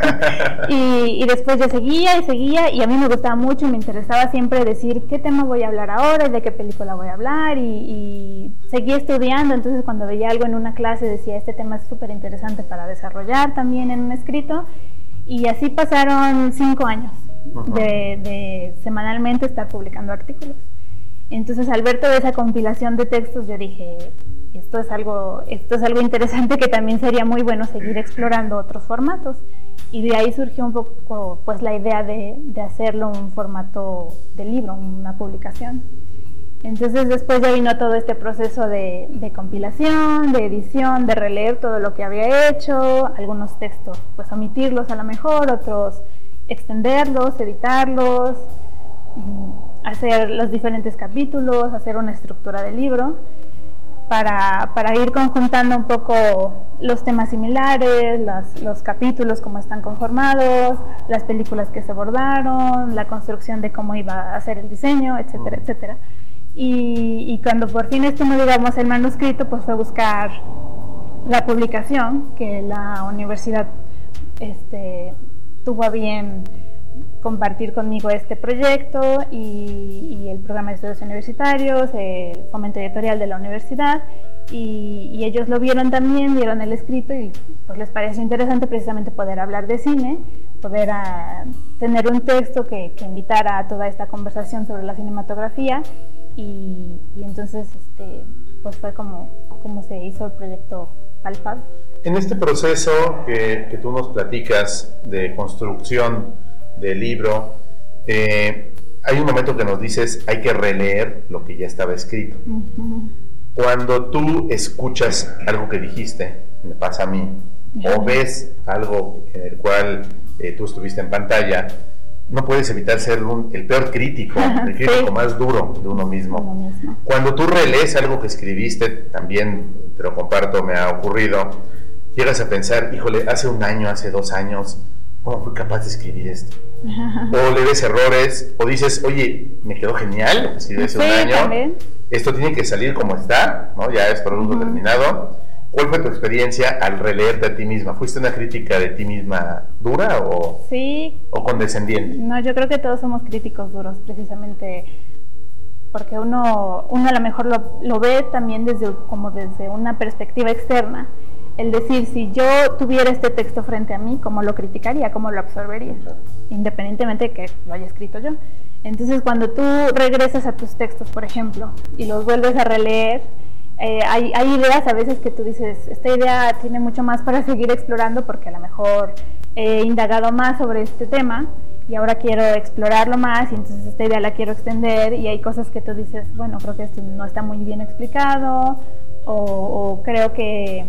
y, y después yo seguía y seguía, y a mí me gustaba mucho y me interesaba siempre decir qué tema voy a hablar ahora y de qué película voy a hablar, y, y seguía estudiando. Entonces cuando veía algo en una clase decía, este tema es súper interesante para desarrollar también en un escrito, y así pasaron cinco años uh-huh. de, de semanalmente estar publicando artículos. Entonces al ver toda esa compilación de textos yo dije, esto es algo, esto es algo interesante que también sería muy bueno seguir explorando otros formatos, y de ahí surgió un poco pues la idea de, de hacerlo un formato de libro, una publicación. Entonces después ya vino todo este proceso de, de compilación, de edición, de releer todo lo que había hecho, algunos textos pues omitirlos a lo mejor, otros extenderlos, editarlos, hacer los diferentes capítulos, hacer una estructura del libro. Para, para ir conjuntando un poco los temas similares, las, los capítulos cómo están conformados, las películas que se abordaron, la construcción de cómo iba a ser el diseño, etcétera, etcétera. Y, y cuando por fin estuvimos, digamos, el manuscrito, pues fue buscar la publicación, que la universidad este, tuvo a bien compartir conmigo este proyecto, y, y el programa de estudios universitarios, el fomento editorial de la universidad, y, y ellos lo vieron también, vieron el escrito y pues les pareció interesante precisamente poder hablar de cine, poder a, tener un texto que, que invitara a toda esta conversación sobre la cinematografía, y, y entonces este, pues fue como, como se hizo el proyecto Palpable. En este proceso que, que tú nos platicas de construcción del libro, eh, hay un momento que nos dices hay que releer lo que ya estaba escrito. Uh-huh. Cuando tú escuchas algo que dijiste, me pasa a mí, uh-huh. o ves algo en el cual eh, tú estuviste en pantalla, no puedes evitar ser un, el peor crítico, uh-huh. el crítico sí. más duro de uno mismo. uno mismo. Cuando tú relees algo que escribiste, también te lo comparto, me ha ocurrido, llegas a pensar, híjole, hace un año, hace dos años, ¿cómo fui capaz de escribir esto? O le ves errores, o dices, oye, me quedó genial lo que escribí hace sí, un año, también. Esto tiene que salir como está, ¿no? Ya es producto uh-huh. terminado. ¿Cuál fue tu experiencia al releerte a ti misma? ¿Fuiste una crítica de ti misma dura o, sí. o condescendiente? No, yo creo que todos somos críticos duros, precisamente porque uno, uno a lo mejor lo, lo ve también desde, como desde una perspectiva externa. El decir, si yo tuviera este texto frente a mí, ¿cómo lo criticaría? ¿Cómo lo absorbería? Independientemente de que lo haya escrito yo. Entonces, cuando tú regresas a tus textos, por ejemplo, y los vuelves a releer, eh, hay, hay ideas a veces que tú dices, esta idea tiene mucho más para seguir explorando porque a lo mejor he indagado más sobre este tema y ahora quiero explorarlo más, y entonces esta idea la quiero extender, y hay cosas que tú dices, bueno, creo que esto no está muy bien explicado, o, o creo que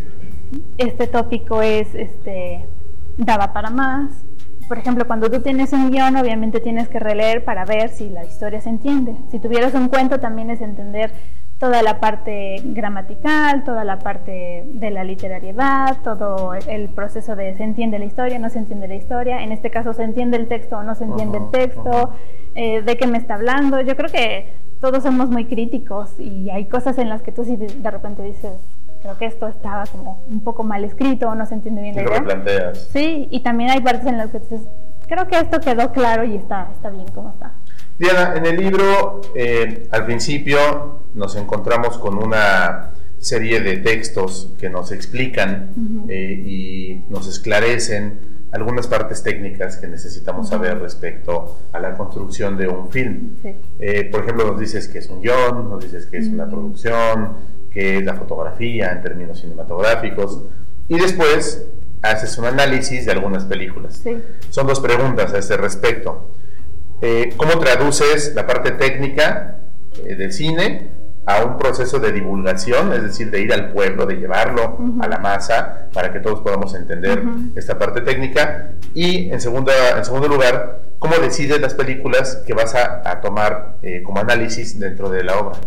este tópico es, este, daba para más. Por ejemplo, cuando tú tienes un guión, obviamente tienes que releer para ver si la historia se entiende. Si tuvieras un cuento, también es entender toda la parte gramatical, toda la parte de la literariedad, todo el proceso de se entiende la historia, no se entiende la historia, en este caso se entiende el texto o no se entiende uh-huh, el texto, uh-huh. eh, de qué me está hablando. Yo creo que todos somos muy críticos y hay cosas en las que tú sí de repente dices, creo que esto estaba como un poco mal escrito, no se entiende bien la idea. Lo planteas. Sí, y también hay partes en las que dices, creo que esto quedó claro y está, está bien como está. Diana, en el libro, eh, al principio nos encontramos con una serie de textos que nos explican uh-huh. eh, y nos esclarecen algunas partes técnicas que necesitamos uh-huh. saber respecto a la construcción de un film. Sí. Eh, por ejemplo, nos dices que es un guión, nos dices que es uh-huh. una producción, que es la fotografía en términos cinematográficos, y después haces un análisis de algunas películas. Sí. Son dos preguntas a este respecto. Eh, ¿Cómo traduces la parte técnica eh, del cine a un proceso de divulgación, es decir, de ir al pueblo, de llevarlo uh-huh. a la masa para que todos podamos entender uh-huh. esta parte técnica? Y en, segunda, en segundo lugar, ¿cómo decides las películas que vas a, a tomar eh, como análisis dentro de la obra?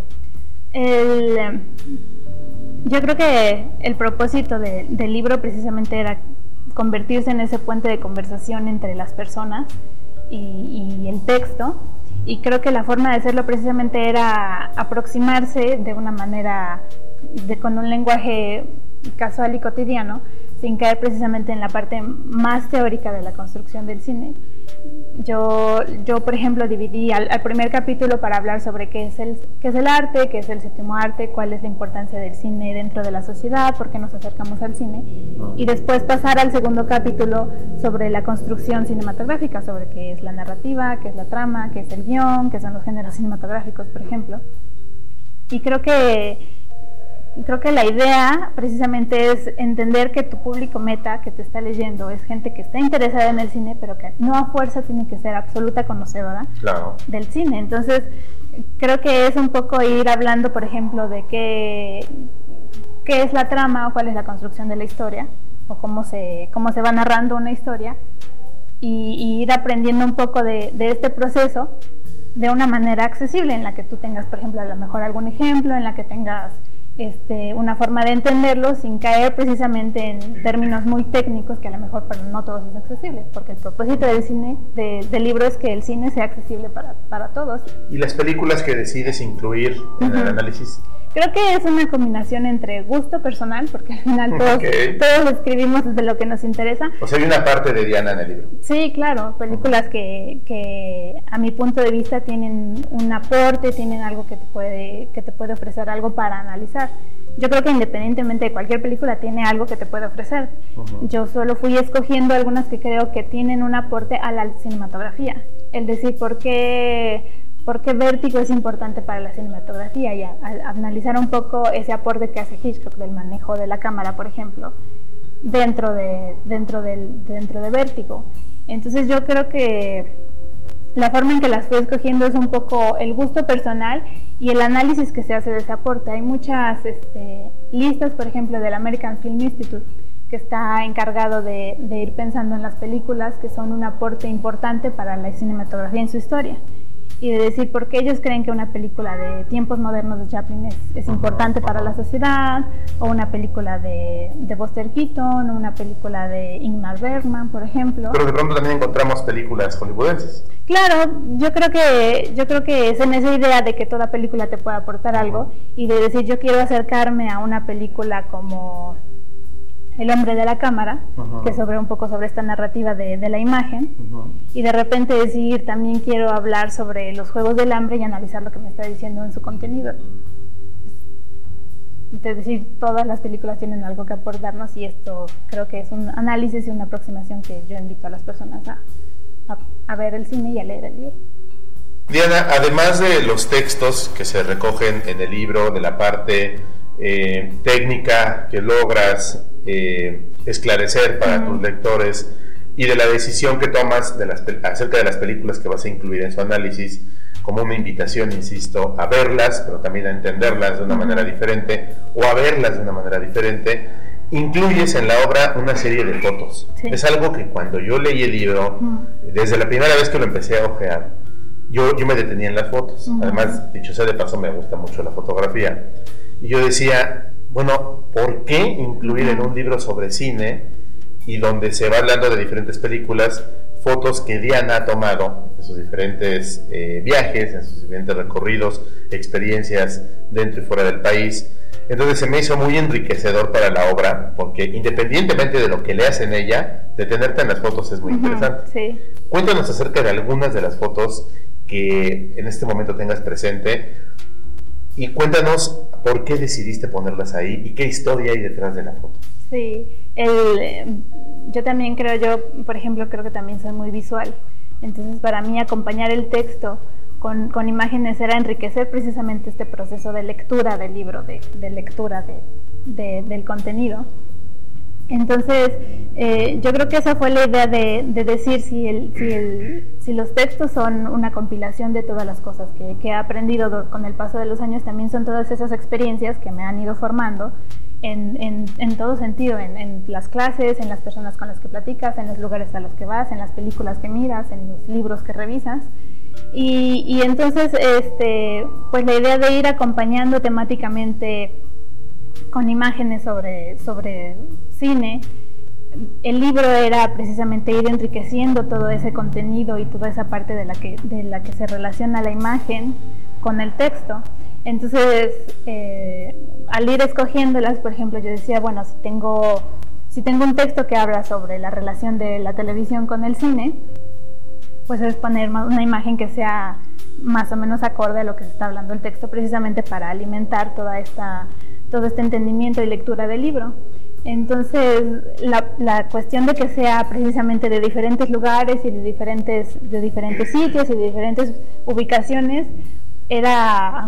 El, yo creo que el propósito de, del libro precisamente era convertirse en ese puente de conversación entre las personas y, y el texto. Y creo que la forma de hacerlo precisamente era aproximarse de una manera, de, con un lenguaje casual y cotidiano, sin caer precisamente en la parte más teórica de la construcción del cine. Yo, yo por ejemplo, dividí al, al primer capítulo para hablar sobre qué es, el, qué es el arte, qué es el séptimo arte, cuál es la importancia del cine dentro de la sociedad, por qué nos acercamos al cine, y después pasar al segundo capítulo sobre la construcción cinematográfica, sobre qué es la narrativa, qué es la trama, qué es el guión, qué son los géneros cinematográficos, por ejemplo. Y creo que Creo que la idea precisamente es entender que tu público meta que te está leyendo es gente que está interesada en el cine, pero que no a fuerza tiene que ser absoluta conocedora claro. del cine. Entonces, creo que es un poco ir hablando, por ejemplo, de qué, qué es la trama o cuál es la construcción de la historia, o cómo se, cómo se va narrando una historia, y, y ir aprendiendo un poco de, de este proceso de una manera accesible, en la que tú tengas, por ejemplo, a lo mejor algún ejemplo, en la que tengas Este, una forma de entenderlo sin caer precisamente en términos muy técnicos que a lo mejor para no todos es accesible, porque el propósito del cine, de, del libro, es que el cine sea accesible para, para todos. ¿Y las películas que decides incluir en uh-huh. el análisis? Creo que es una combinación entre gusto personal, porque al final todos, okay. todos escribimos desde lo que nos interesa. O sea, hay una parte de Diana en el libro. Sí, claro, películas que, que a mi punto de vista tienen un aporte, tienen algo que te puede, que te puede ofrecer algo para analizar. Yo creo que independientemente de cualquier película tiene algo que te puede ofrecer. Uh-huh. Yo solo fui escogiendo algunas que creo que tienen un aporte a la cinematografía. El decir, ¿por qué... ¿Por qué Vértigo es importante para la cinematografía? Y a, a, a analizar un poco ese aporte que hace Hitchcock del manejo de la cámara, por ejemplo, dentro de, dentro del, dentro de Vértigo. Entonces yo creo que la forma en que las fui escogiendo es un poco el gusto personal y el análisis que se hace de ese aporte. Hay muchas este, listas, por ejemplo, del American Film Institute, que está encargado de, de ir pensando en las películas que son un aporte importante para la cinematografía en su historia. Y de decir por qué ellos creen que una película de tiempos modernos de Chaplin es, es importante para la sociedad, o una película de, de Buster Keaton, o una película de Ingmar Bergman, por ejemplo. Pero de pronto también encontramos películas hollywoodenses. Claro, yo creo que yo creo que es en esa idea de que toda película te puede aportar algo, y de decir yo quiero acercarme a una película como El hombre de la cámara, uh-huh. que es sobre un poco sobre esta narrativa de, de la imagen, uh-huh. y de repente decir, también quiero hablar sobre los Juegos del Hambre y analizar lo que me está diciendo en su contenido. Es decir, todas las películas tienen algo que aportarnos, y esto creo que es un análisis y una aproximación que yo invito a las personas a, a, a ver el cine y a leer el libro. Diana, además de los textos que se recogen en el libro, de la parte eh, técnica que logras Eh, esclarecer para uh-huh. tus lectores, y de la decisión que tomas de las, acerca de las películas que vas a incluir en su análisis, como una invitación, insisto, a verlas, pero también a entenderlas de una uh-huh. manera diferente, o a verlas de una manera diferente, incluyes en la obra una serie de fotos. Sí. Es algo que cuando yo leí el libro, uh-huh. desde la primera vez que lo empecé a ojear, yo, yo me detenía en las fotos. Uh-huh. Además, dicho sea de paso, me gusta mucho la fotografía. Y yo decía, bueno, ¿por qué incluir en un libro sobre cine, y donde se va hablando de diferentes películas, fotos que Diana ha tomado en sus diferentes eh, viajes, en sus diferentes recorridos, experiencias dentro y fuera del país, Entonces se me hizo muy enriquecedor para la obra, porque independientemente de lo que leas en ella, detenerte en las fotos es muy uh-huh, interesante. Sí. Cuéntanos acerca de algunas de las fotos que en este momento tengas presente y cuéntanos por qué decidiste ponerlas ahí y qué historia hay detrás de la foto. Sí, el, yo también creo, yo por ejemplo creo que también soy muy visual, entonces para mí acompañar el texto Con, con imágenes era enriquecer precisamente este proceso de lectura del libro, de, de lectura de, de, del contenido. Entonces, eh, yo creo que esa fue la idea de, de decir si, el, si, el, si los textos son una compilación de todas las cosas que, que he aprendido do, con el paso de los años, también son todas esas experiencias que me han ido formando en, en, en todo sentido, en, en las clases, en las personas con las que platicas, en los lugares a los que vas, en las películas que miras, en los libros que revisas. Y, y entonces, este, pues la idea de ir acompañando temáticamente con imágenes sobre, sobre cine, el libro era precisamente ir enriqueciendo todo ese contenido y toda esa parte de la que, de la que se relaciona la imagen con el texto. Entonces, eh, al ir escogiéndolas, por ejemplo, yo decía, bueno, si tengo, si tengo un texto que habla sobre la relación de la televisión con el cine, pues es poner una imagen que sea más o menos acorde a lo que se está hablando el texto, precisamente para alimentar toda esta, todo este entendimiento y lectura del libro. Entonces, la, la cuestión de que sea precisamente de diferentes lugares y de diferentes, de diferentes sitios y de diferentes ubicaciones era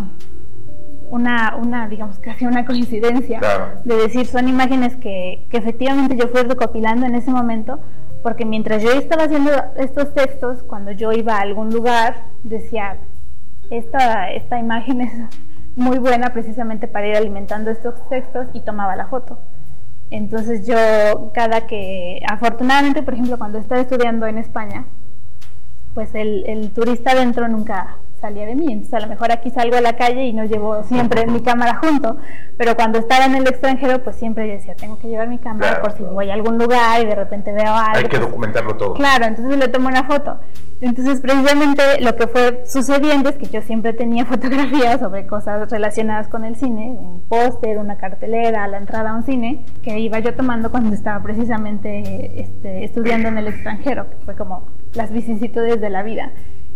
una, una digamos, casi una coincidencia, claro, de decir, son imágenes que, que efectivamente yo fui recopilando en ese momento, porque mientras yo estaba haciendo estos textos, cuando yo iba a algún lugar, decía, esta, esta imagen es muy buena precisamente para ir alimentando estos textos, y tomaba la foto. Entonces yo, cada que, afortunadamente, por ejemplo, cuando estaba estudiando en España, pues el, el turista adentro nunca salía de mí, entonces a lo mejor aquí salgo a la calle y no llevo siempre mi cámara junto, pero cuando estaba en el extranjero, pues siempre yo decía, tengo que llevar mi cámara, claro, por si voy a algún lugar y de repente veo algo. Hay que documentarlo todo. Claro, entonces le tomo una foto. Entonces precisamente lo que fue sucediendo es que yo siempre tenía fotografías sobre cosas relacionadas con el cine, un póster, una cartelera, la entrada a un cine, que iba yo tomando cuando estaba precisamente este, estudiando en el extranjero, que fue como las vicisitudes de la vida.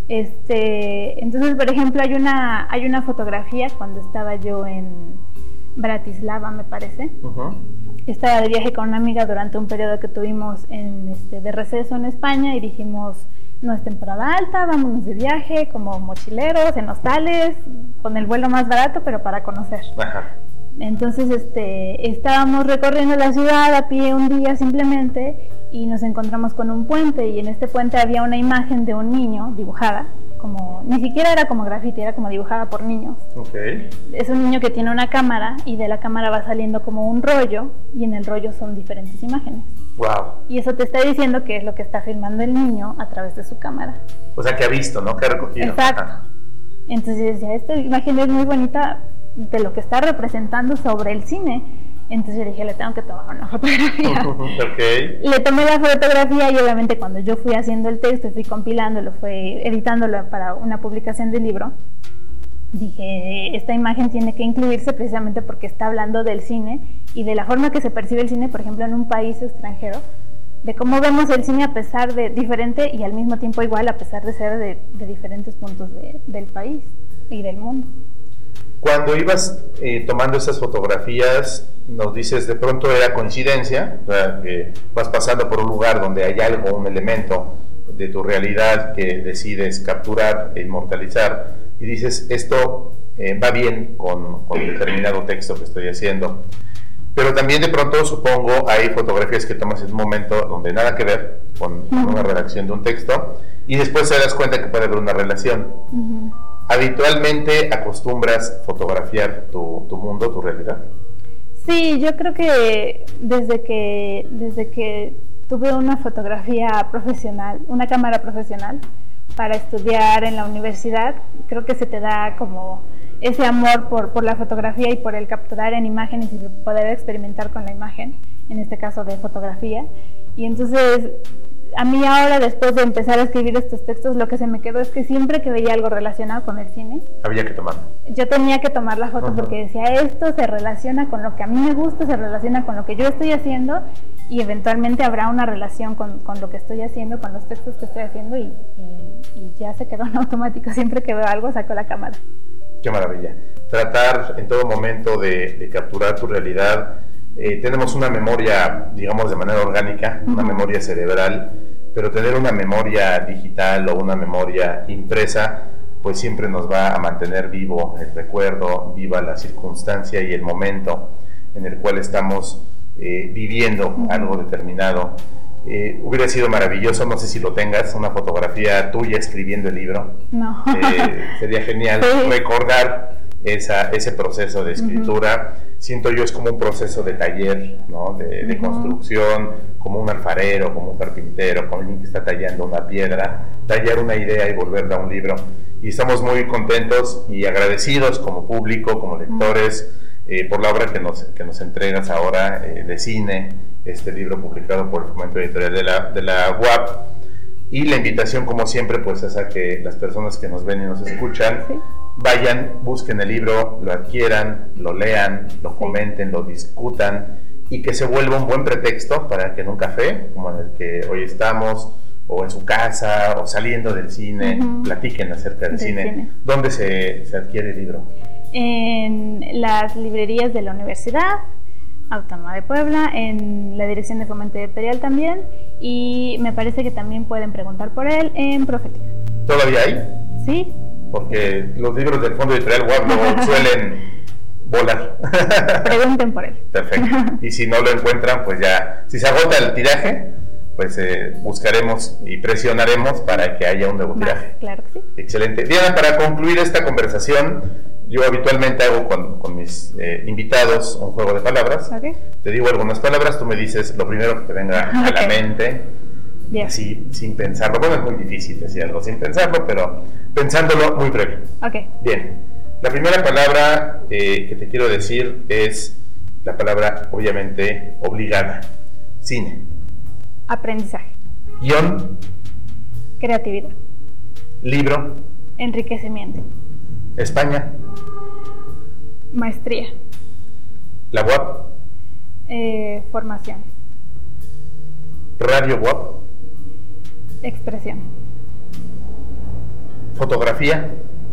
Este, entonces, por ejemplo, hay una, hay una fotografía cuando estaba yo en Bratislava, me parece. Uh-huh. Estaba de viaje con una amiga durante un periodo que tuvimos en, este, de receso en España, y dijimos, no es temporada alta, vámonos de viaje como mochileros, en hostales, con el vuelo más barato, pero para conocer. Ajá. Entonces, este, estábamos recorriendo la ciudad a pie un día simplemente, y nos encontramos con un puente, y en este puente había una imagen de un niño dibujada, como, ni siquiera era como graffiti, era como dibujada por niños. Okay. Es un niño que tiene una cámara, y de la cámara va saliendo como un rollo, y en el rollo son diferentes imágenes. Wow. Y eso te está diciendo que es lo que está filmando el niño a través de su cámara. O sea, que ha visto, ¿no? Que ha recogido. Exacto. Ajá. Entonces yo decía, esta imagen es muy bonita de lo que está representando sobre el cine. Entonces yo dije, le tengo que tomar una fotografía. Okay. Le tomé la fotografía, y obviamente cuando yo fui haciendo el texto, fui compilándolo, fui editándolo para una publicación del libro, dije, esta imagen tiene que incluirse precisamente porque está hablando del cine y de la forma que se percibe el cine, por ejemplo, en un país extranjero, de cómo vemos el cine a pesar de diferente y al mismo tiempo igual, a pesar de ser de, de diferentes puntos de, del país y del mundo. Cuando ibas eh, tomando esas fotografías, nos dices, de pronto era coincidencia, o sea, que vas pasando por un lugar donde hay algo, un elemento de tu realidad que decides capturar e inmortalizar, y dices, esto eh, va bien con, con determinado texto que estoy haciendo. Pero también de pronto, supongo, hay fotografías que tomas en un momento donde nada que ver con, con una redacción de un texto, y después te das cuenta que puede haber una relación. Uh-huh. ¿Habitualmente acostumbras fotografiar tu, tu mundo, tu realidad? Sí, yo creo que desde que desde que tuve una fotografía profesional, una cámara profesional para estudiar en la universidad, creo que se te da como ese amor por, por la fotografía y por el capturar en imágenes y poder experimentar con la imagen, en este caso de fotografía. Y entonces a mí ahora, después de empezar a escribir estos textos, lo que se me quedó es que siempre que veía algo relacionado con el cine, había que tomarlo. Yo tenía que tomar la foto uh-huh. porque decía, esto se relaciona con lo que a mí me gusta, se relaciona con lo que yo estoy haciendo y eventualmente habrá una relación con, con lo que estoy haciendo, con los textos que estoy haciendo y, y, y ya se quedó en automático. Siempre que veo algo, saco la cámara. Qué maravilla. Tratar en todo momento de, de capturar tu realidad. Eh, tenemos una memoria, digamos, de manera orgánica, uh-huh. una memoria cerebral, pero tener una memoria digital o una memoria impresa, pues siempre nos va a mantener vivo el recuerdo, viva la circunstancia y el momento en el cual estamos eh, viviendo uh-huh. algo determinado. Eh, hubiera sido maravilloso, no sé si lo tengas, una fotografía tuya escribiendo el libro. No. Eh, sería genial sí. recordar esa, ese proceso de escritura. Uh-huh. Siento yo es como un proceso de taller, ¿no? de, de uh-huh. construcción, como un alfarero, como un carpintero, como alguien que está tallando una piedra, tallar una idea y volverla a un libro. Y estamos muy contentos y agradecidos como público, como lectores, eh, por la obra que nos, que nos entregas ahora eh, de cine, este libro publicado por el Fomento Editorial de la, de la U A P. Y la invitación, como siempre, pues es a que las personas que nos ven y nos escuchan sí. vayan, busquen el libro, lo adquieran, lo lean, lo comenten, lo discutan y que se vuelva un buen pretexto para que en un café, como en el que hoy estamos, o en su casa, o saliendo del cine, uh-huh. platiquen acerca del, del cine. cine. ¿Dónde se, se adquiere el libro? En las librerías de la Universidad Autónoma de Puebla, en la Dirección de Fomento Editorial también, y me parece que también pueden preguntar por él en Profética. ¿Todavía hay? Sí. Porque los libros del Fondo Editorial U A P no suelen volar. Pregunten por él. Perfecto. Y si no lo encuentran, pues ya, si se agota el tiraje, pues eh, buscaremos y presionaremos para que haya un nuevo Más, tiraje. Claro que sí. Excelente. Diana, para concluir esta conversación, yo habitualmente hago con, con mis eh, invitados un juego de palabras. Okay. Te digo algunas palabras, tú me dices lo primero que te venga okay. a la mente, Bien. así sin pensarlo. Bueno, es muy difícil decir algo sin pensarlo, pero pensándolo muy breve. Okay. Bien, la primera palabra eh, que te quiero decir es la palabra, obviamente, obligada. Cine. Aprendizaje. Guión. Creatividad. Libro. Enriquecimiento. España. Maestría. La U A P. Eh, formación. Radio U A P. Expresión. Fotografía.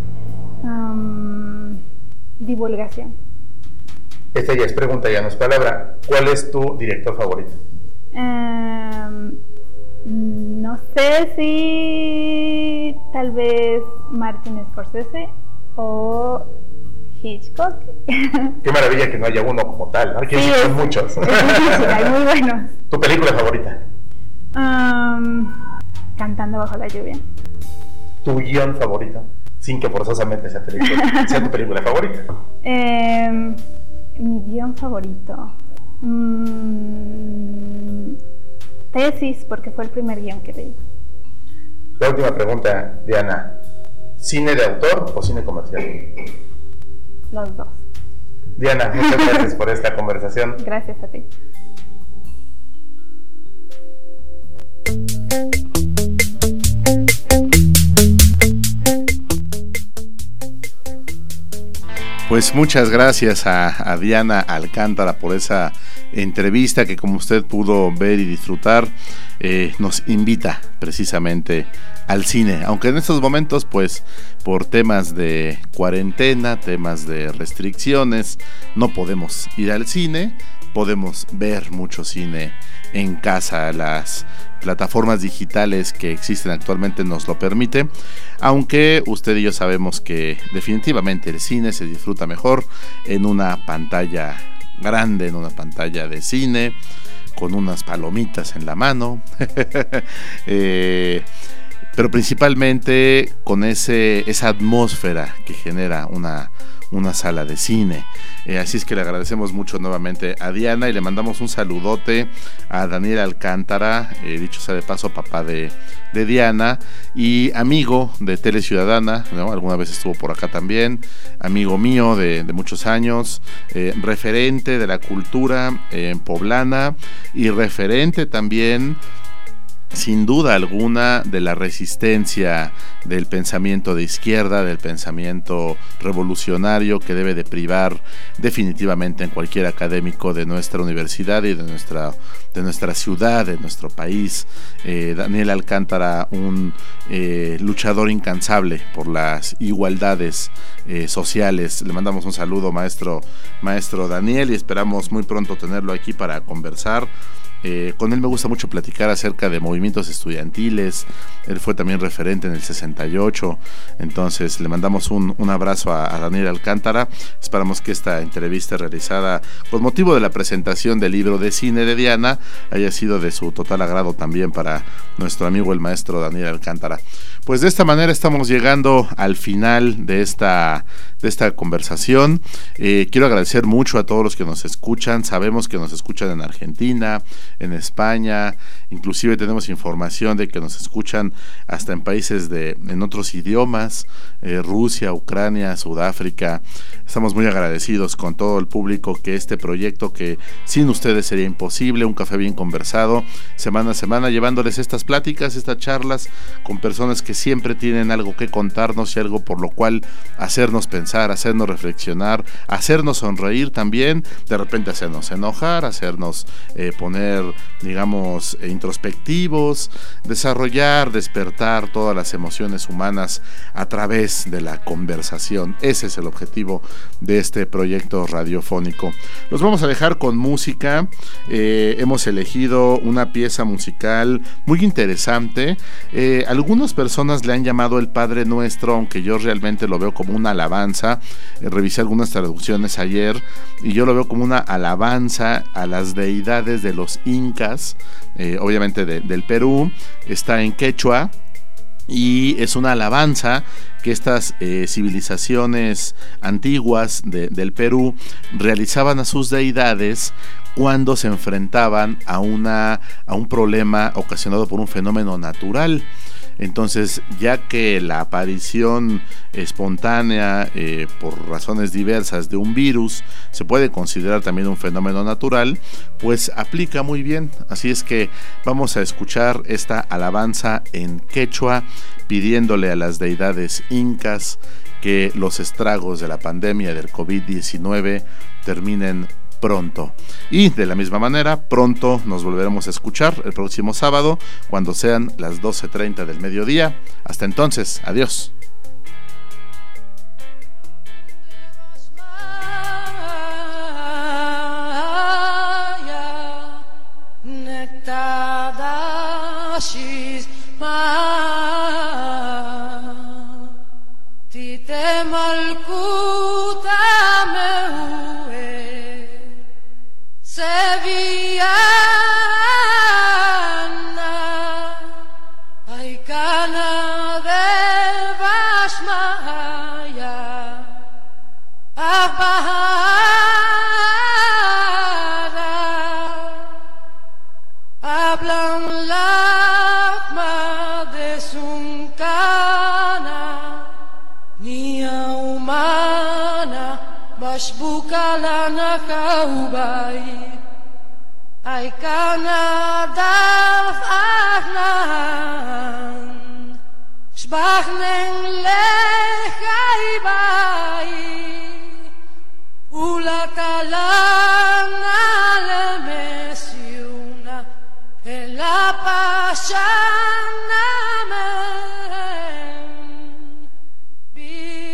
Um, divulgación. Esta ya es pregunta, ya no es palabra. ¿Cuál es tu director favorito? Um, no sé si tal vez Martin Scorsese o Hitchcock. Qué maravilla que no haya uno como tal, ¿no? Que sí, son es, muchos. Es difícil, hay muy buenos. ¿Tu película favorita? Um, Cantando bajo la lluvia. ¿Tu guión favorito? Sin que forzosamente sea, película, sea tu película favorita. Eh, mi guión favorito. Mm, tesis, porque fue el primer guión que leí. La última pregunta, Diana. ¿Cine de autor o cine comercial? Los dos. Diana, muchas gracias por esta conversación. Gracias a ti. Pues muchas gracias a, a Diana Alcántara por esa entrevista que, como usted pudo ver y disfrutar, eh, nos invita precisamente al cine, aunque en estos momentos, pues por temas de cuarentena, temas de restricciones, no podemos ir al cine. Podemos ver mucho cine en casa, las plataformas digitales que existen actualmente nos lo permiten, aunque usted y yo sabemos que definitivamente el cine se disfruta mejor en una pantalla grande, en una pantalla de cine, con unas palomitas en la mano, eh, pero principalmente con ese, esa atmósfera que genera una, una sala de cine. Eh, así es que le agradecemos mucho nuevamente a Diana y le mandamos un saludote a Daniel Alcántara, eh, dicho sea de paso, papá de, de Diana y amigo de Tele Ciudadana, ¿no? Alguna vez estuvo por acá también, amigo mío de, de muchos años, eh, referente de la cultura eh, poblana y referente también sin duda alguna, de la resistencia del pensamiento de izquierda, del pensamiento revolucionario que debe de privar definitivamente en cualquier académico de nuestra universidad y de nuestra, de nuestra ciudad, de nuestro país. Eh, Daniel Alcántara, un eh, luchador incansable por las igualdades eh, sociales. Le mandamos un saludo, maestro, maestro Daniel, y esperamos muy pronto tenerlo aquí para conversar. Eh, con él me gusta mucho platicar acerca de movimientos estudiantiles. Él fue también referente en el sesenta y ocho. Entonces le mandamos un, un abrazo a, a Daniel Alcántara. Esperamos que esta entrevista realizada con motivo de la presentación del libro de cine de Diana haya sido de su total agrado también para nuestro amigo el maestro Daniel Alcántara. Pues de esta manera estamos llegando al final de esta, de esta conversación. Eh, quiero agradecer mucho a todos los que nos escuchan. Sabemos que nos escuchan en Argentina, en España, inclusive tenemos información de que nos escuchan hasta en países de, en otros idiomas, eh, Rusia, Ucrania, Sudáfrica. Estamos muy agradecidos con todo el público, que este proyecto, que sin ustedes sería imposible, un café bien conversado, semana a semana, llevándoles estas pláticas, estas charlas con personas que siempre tienen algo que contarnos y algo por lo cual hacernos pensar, hacernos reflexionar, hacernos sonreír también, de repente hacernos enojar, hacernos eh, poner, digamos, introspectivos, desarrollar, despertar todas las emociones humanas a través de la conversación. Ese es el objetivo de este proyecto radiofónico. Los vamos a dejar con música. Eh, hemos elegido una pieza musical muy interesante. Eh, algunas personas le han llamado el Padre Nuestro, aunque yo realmente lo veo como una alabanza. Eh, revisé algunas traducciones ayer y yo lo veo como una alabanza a las deidades de los incas, eh, obviamente de, del Perú. Está en quechua y es una alabanza que estas eh, civilizaciones antiguas de, del Perú realizaban a sus deidades cuando se enfrentaban a, una, a un problema ocasionado por un fenómeno natural. Entonces, ya que la aparición espontánea eh, por razones diversas de un virus se puede considerar también un fenómeno natural, pues aplica muy bien. Así es que vamos a escuchar esta alabanza en quechua, pidiéndole a las deidades incas que los estragos de la pandemia del COVID diecinueve terminen pronto. Y de la misma manera, pronto nos volveremos a escuchar el próximo sábado, cuando sean las doce treinta del mediodía. Hasta entonces, adiós. Sevillana, Aikana de Vashmaya, Abahara, hablan lagma de Suncana, Nia humana, Bashbukalana Kaubai. Ay Canada Fahnan Shbachnen Lechai Bai Ula Talana Lemesiuna Ela Pashana Bi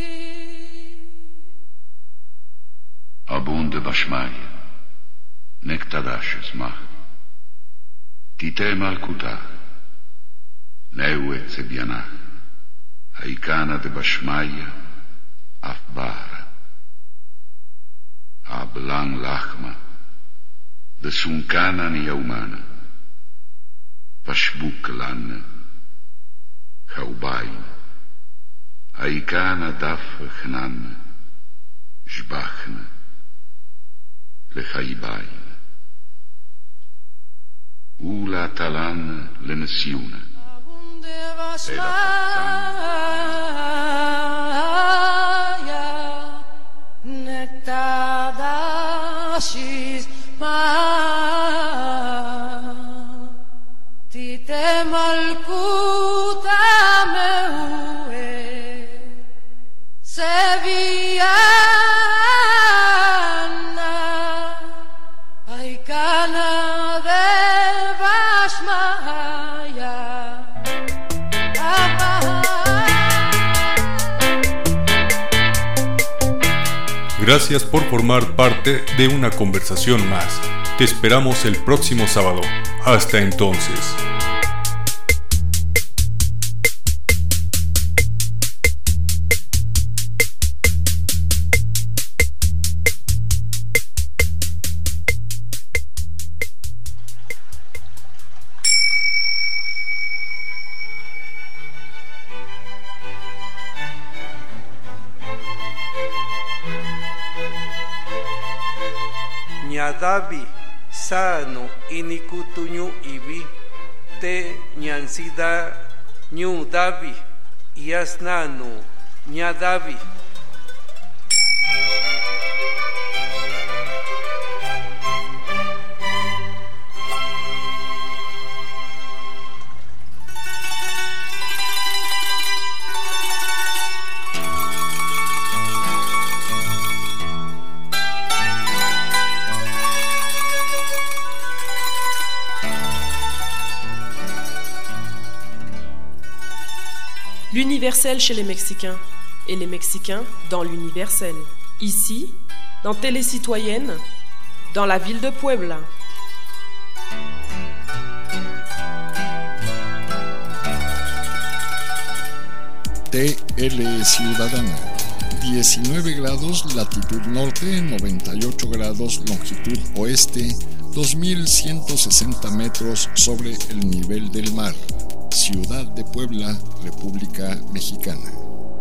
Abunde Bashmaya Nektadash smach, Tite Malkuta, Neue Sebianach, Haikana de Bashmaya, Afbara, Ablang Lachma, de Sunkana Niaumana, Pashbuklan, Haubain, Haikana Daf Hnan, Jbachna, Lechaibain. Ula talan le nesiuna. Nektadashis ma Tite ma Gracias por formar parte de una conversación más. Te esperamos el próximo sábado. Hasta entonces. Ñadavi sano inikutuñu ibi te ñansida ñu davi yasnanu ñadavi. L'universel chez les Mexicains et les Mexicains dans l'universel. Ici, dans Télécitoyenne, dans la ville de Puebla. T L Ciudadana, diecinueve grados latitud norte, noventa y ocho grados longitud oeste, dos mil ciento sesenta metros sobre el nivel del mar. Ciudad de Puebla, República Mexicana.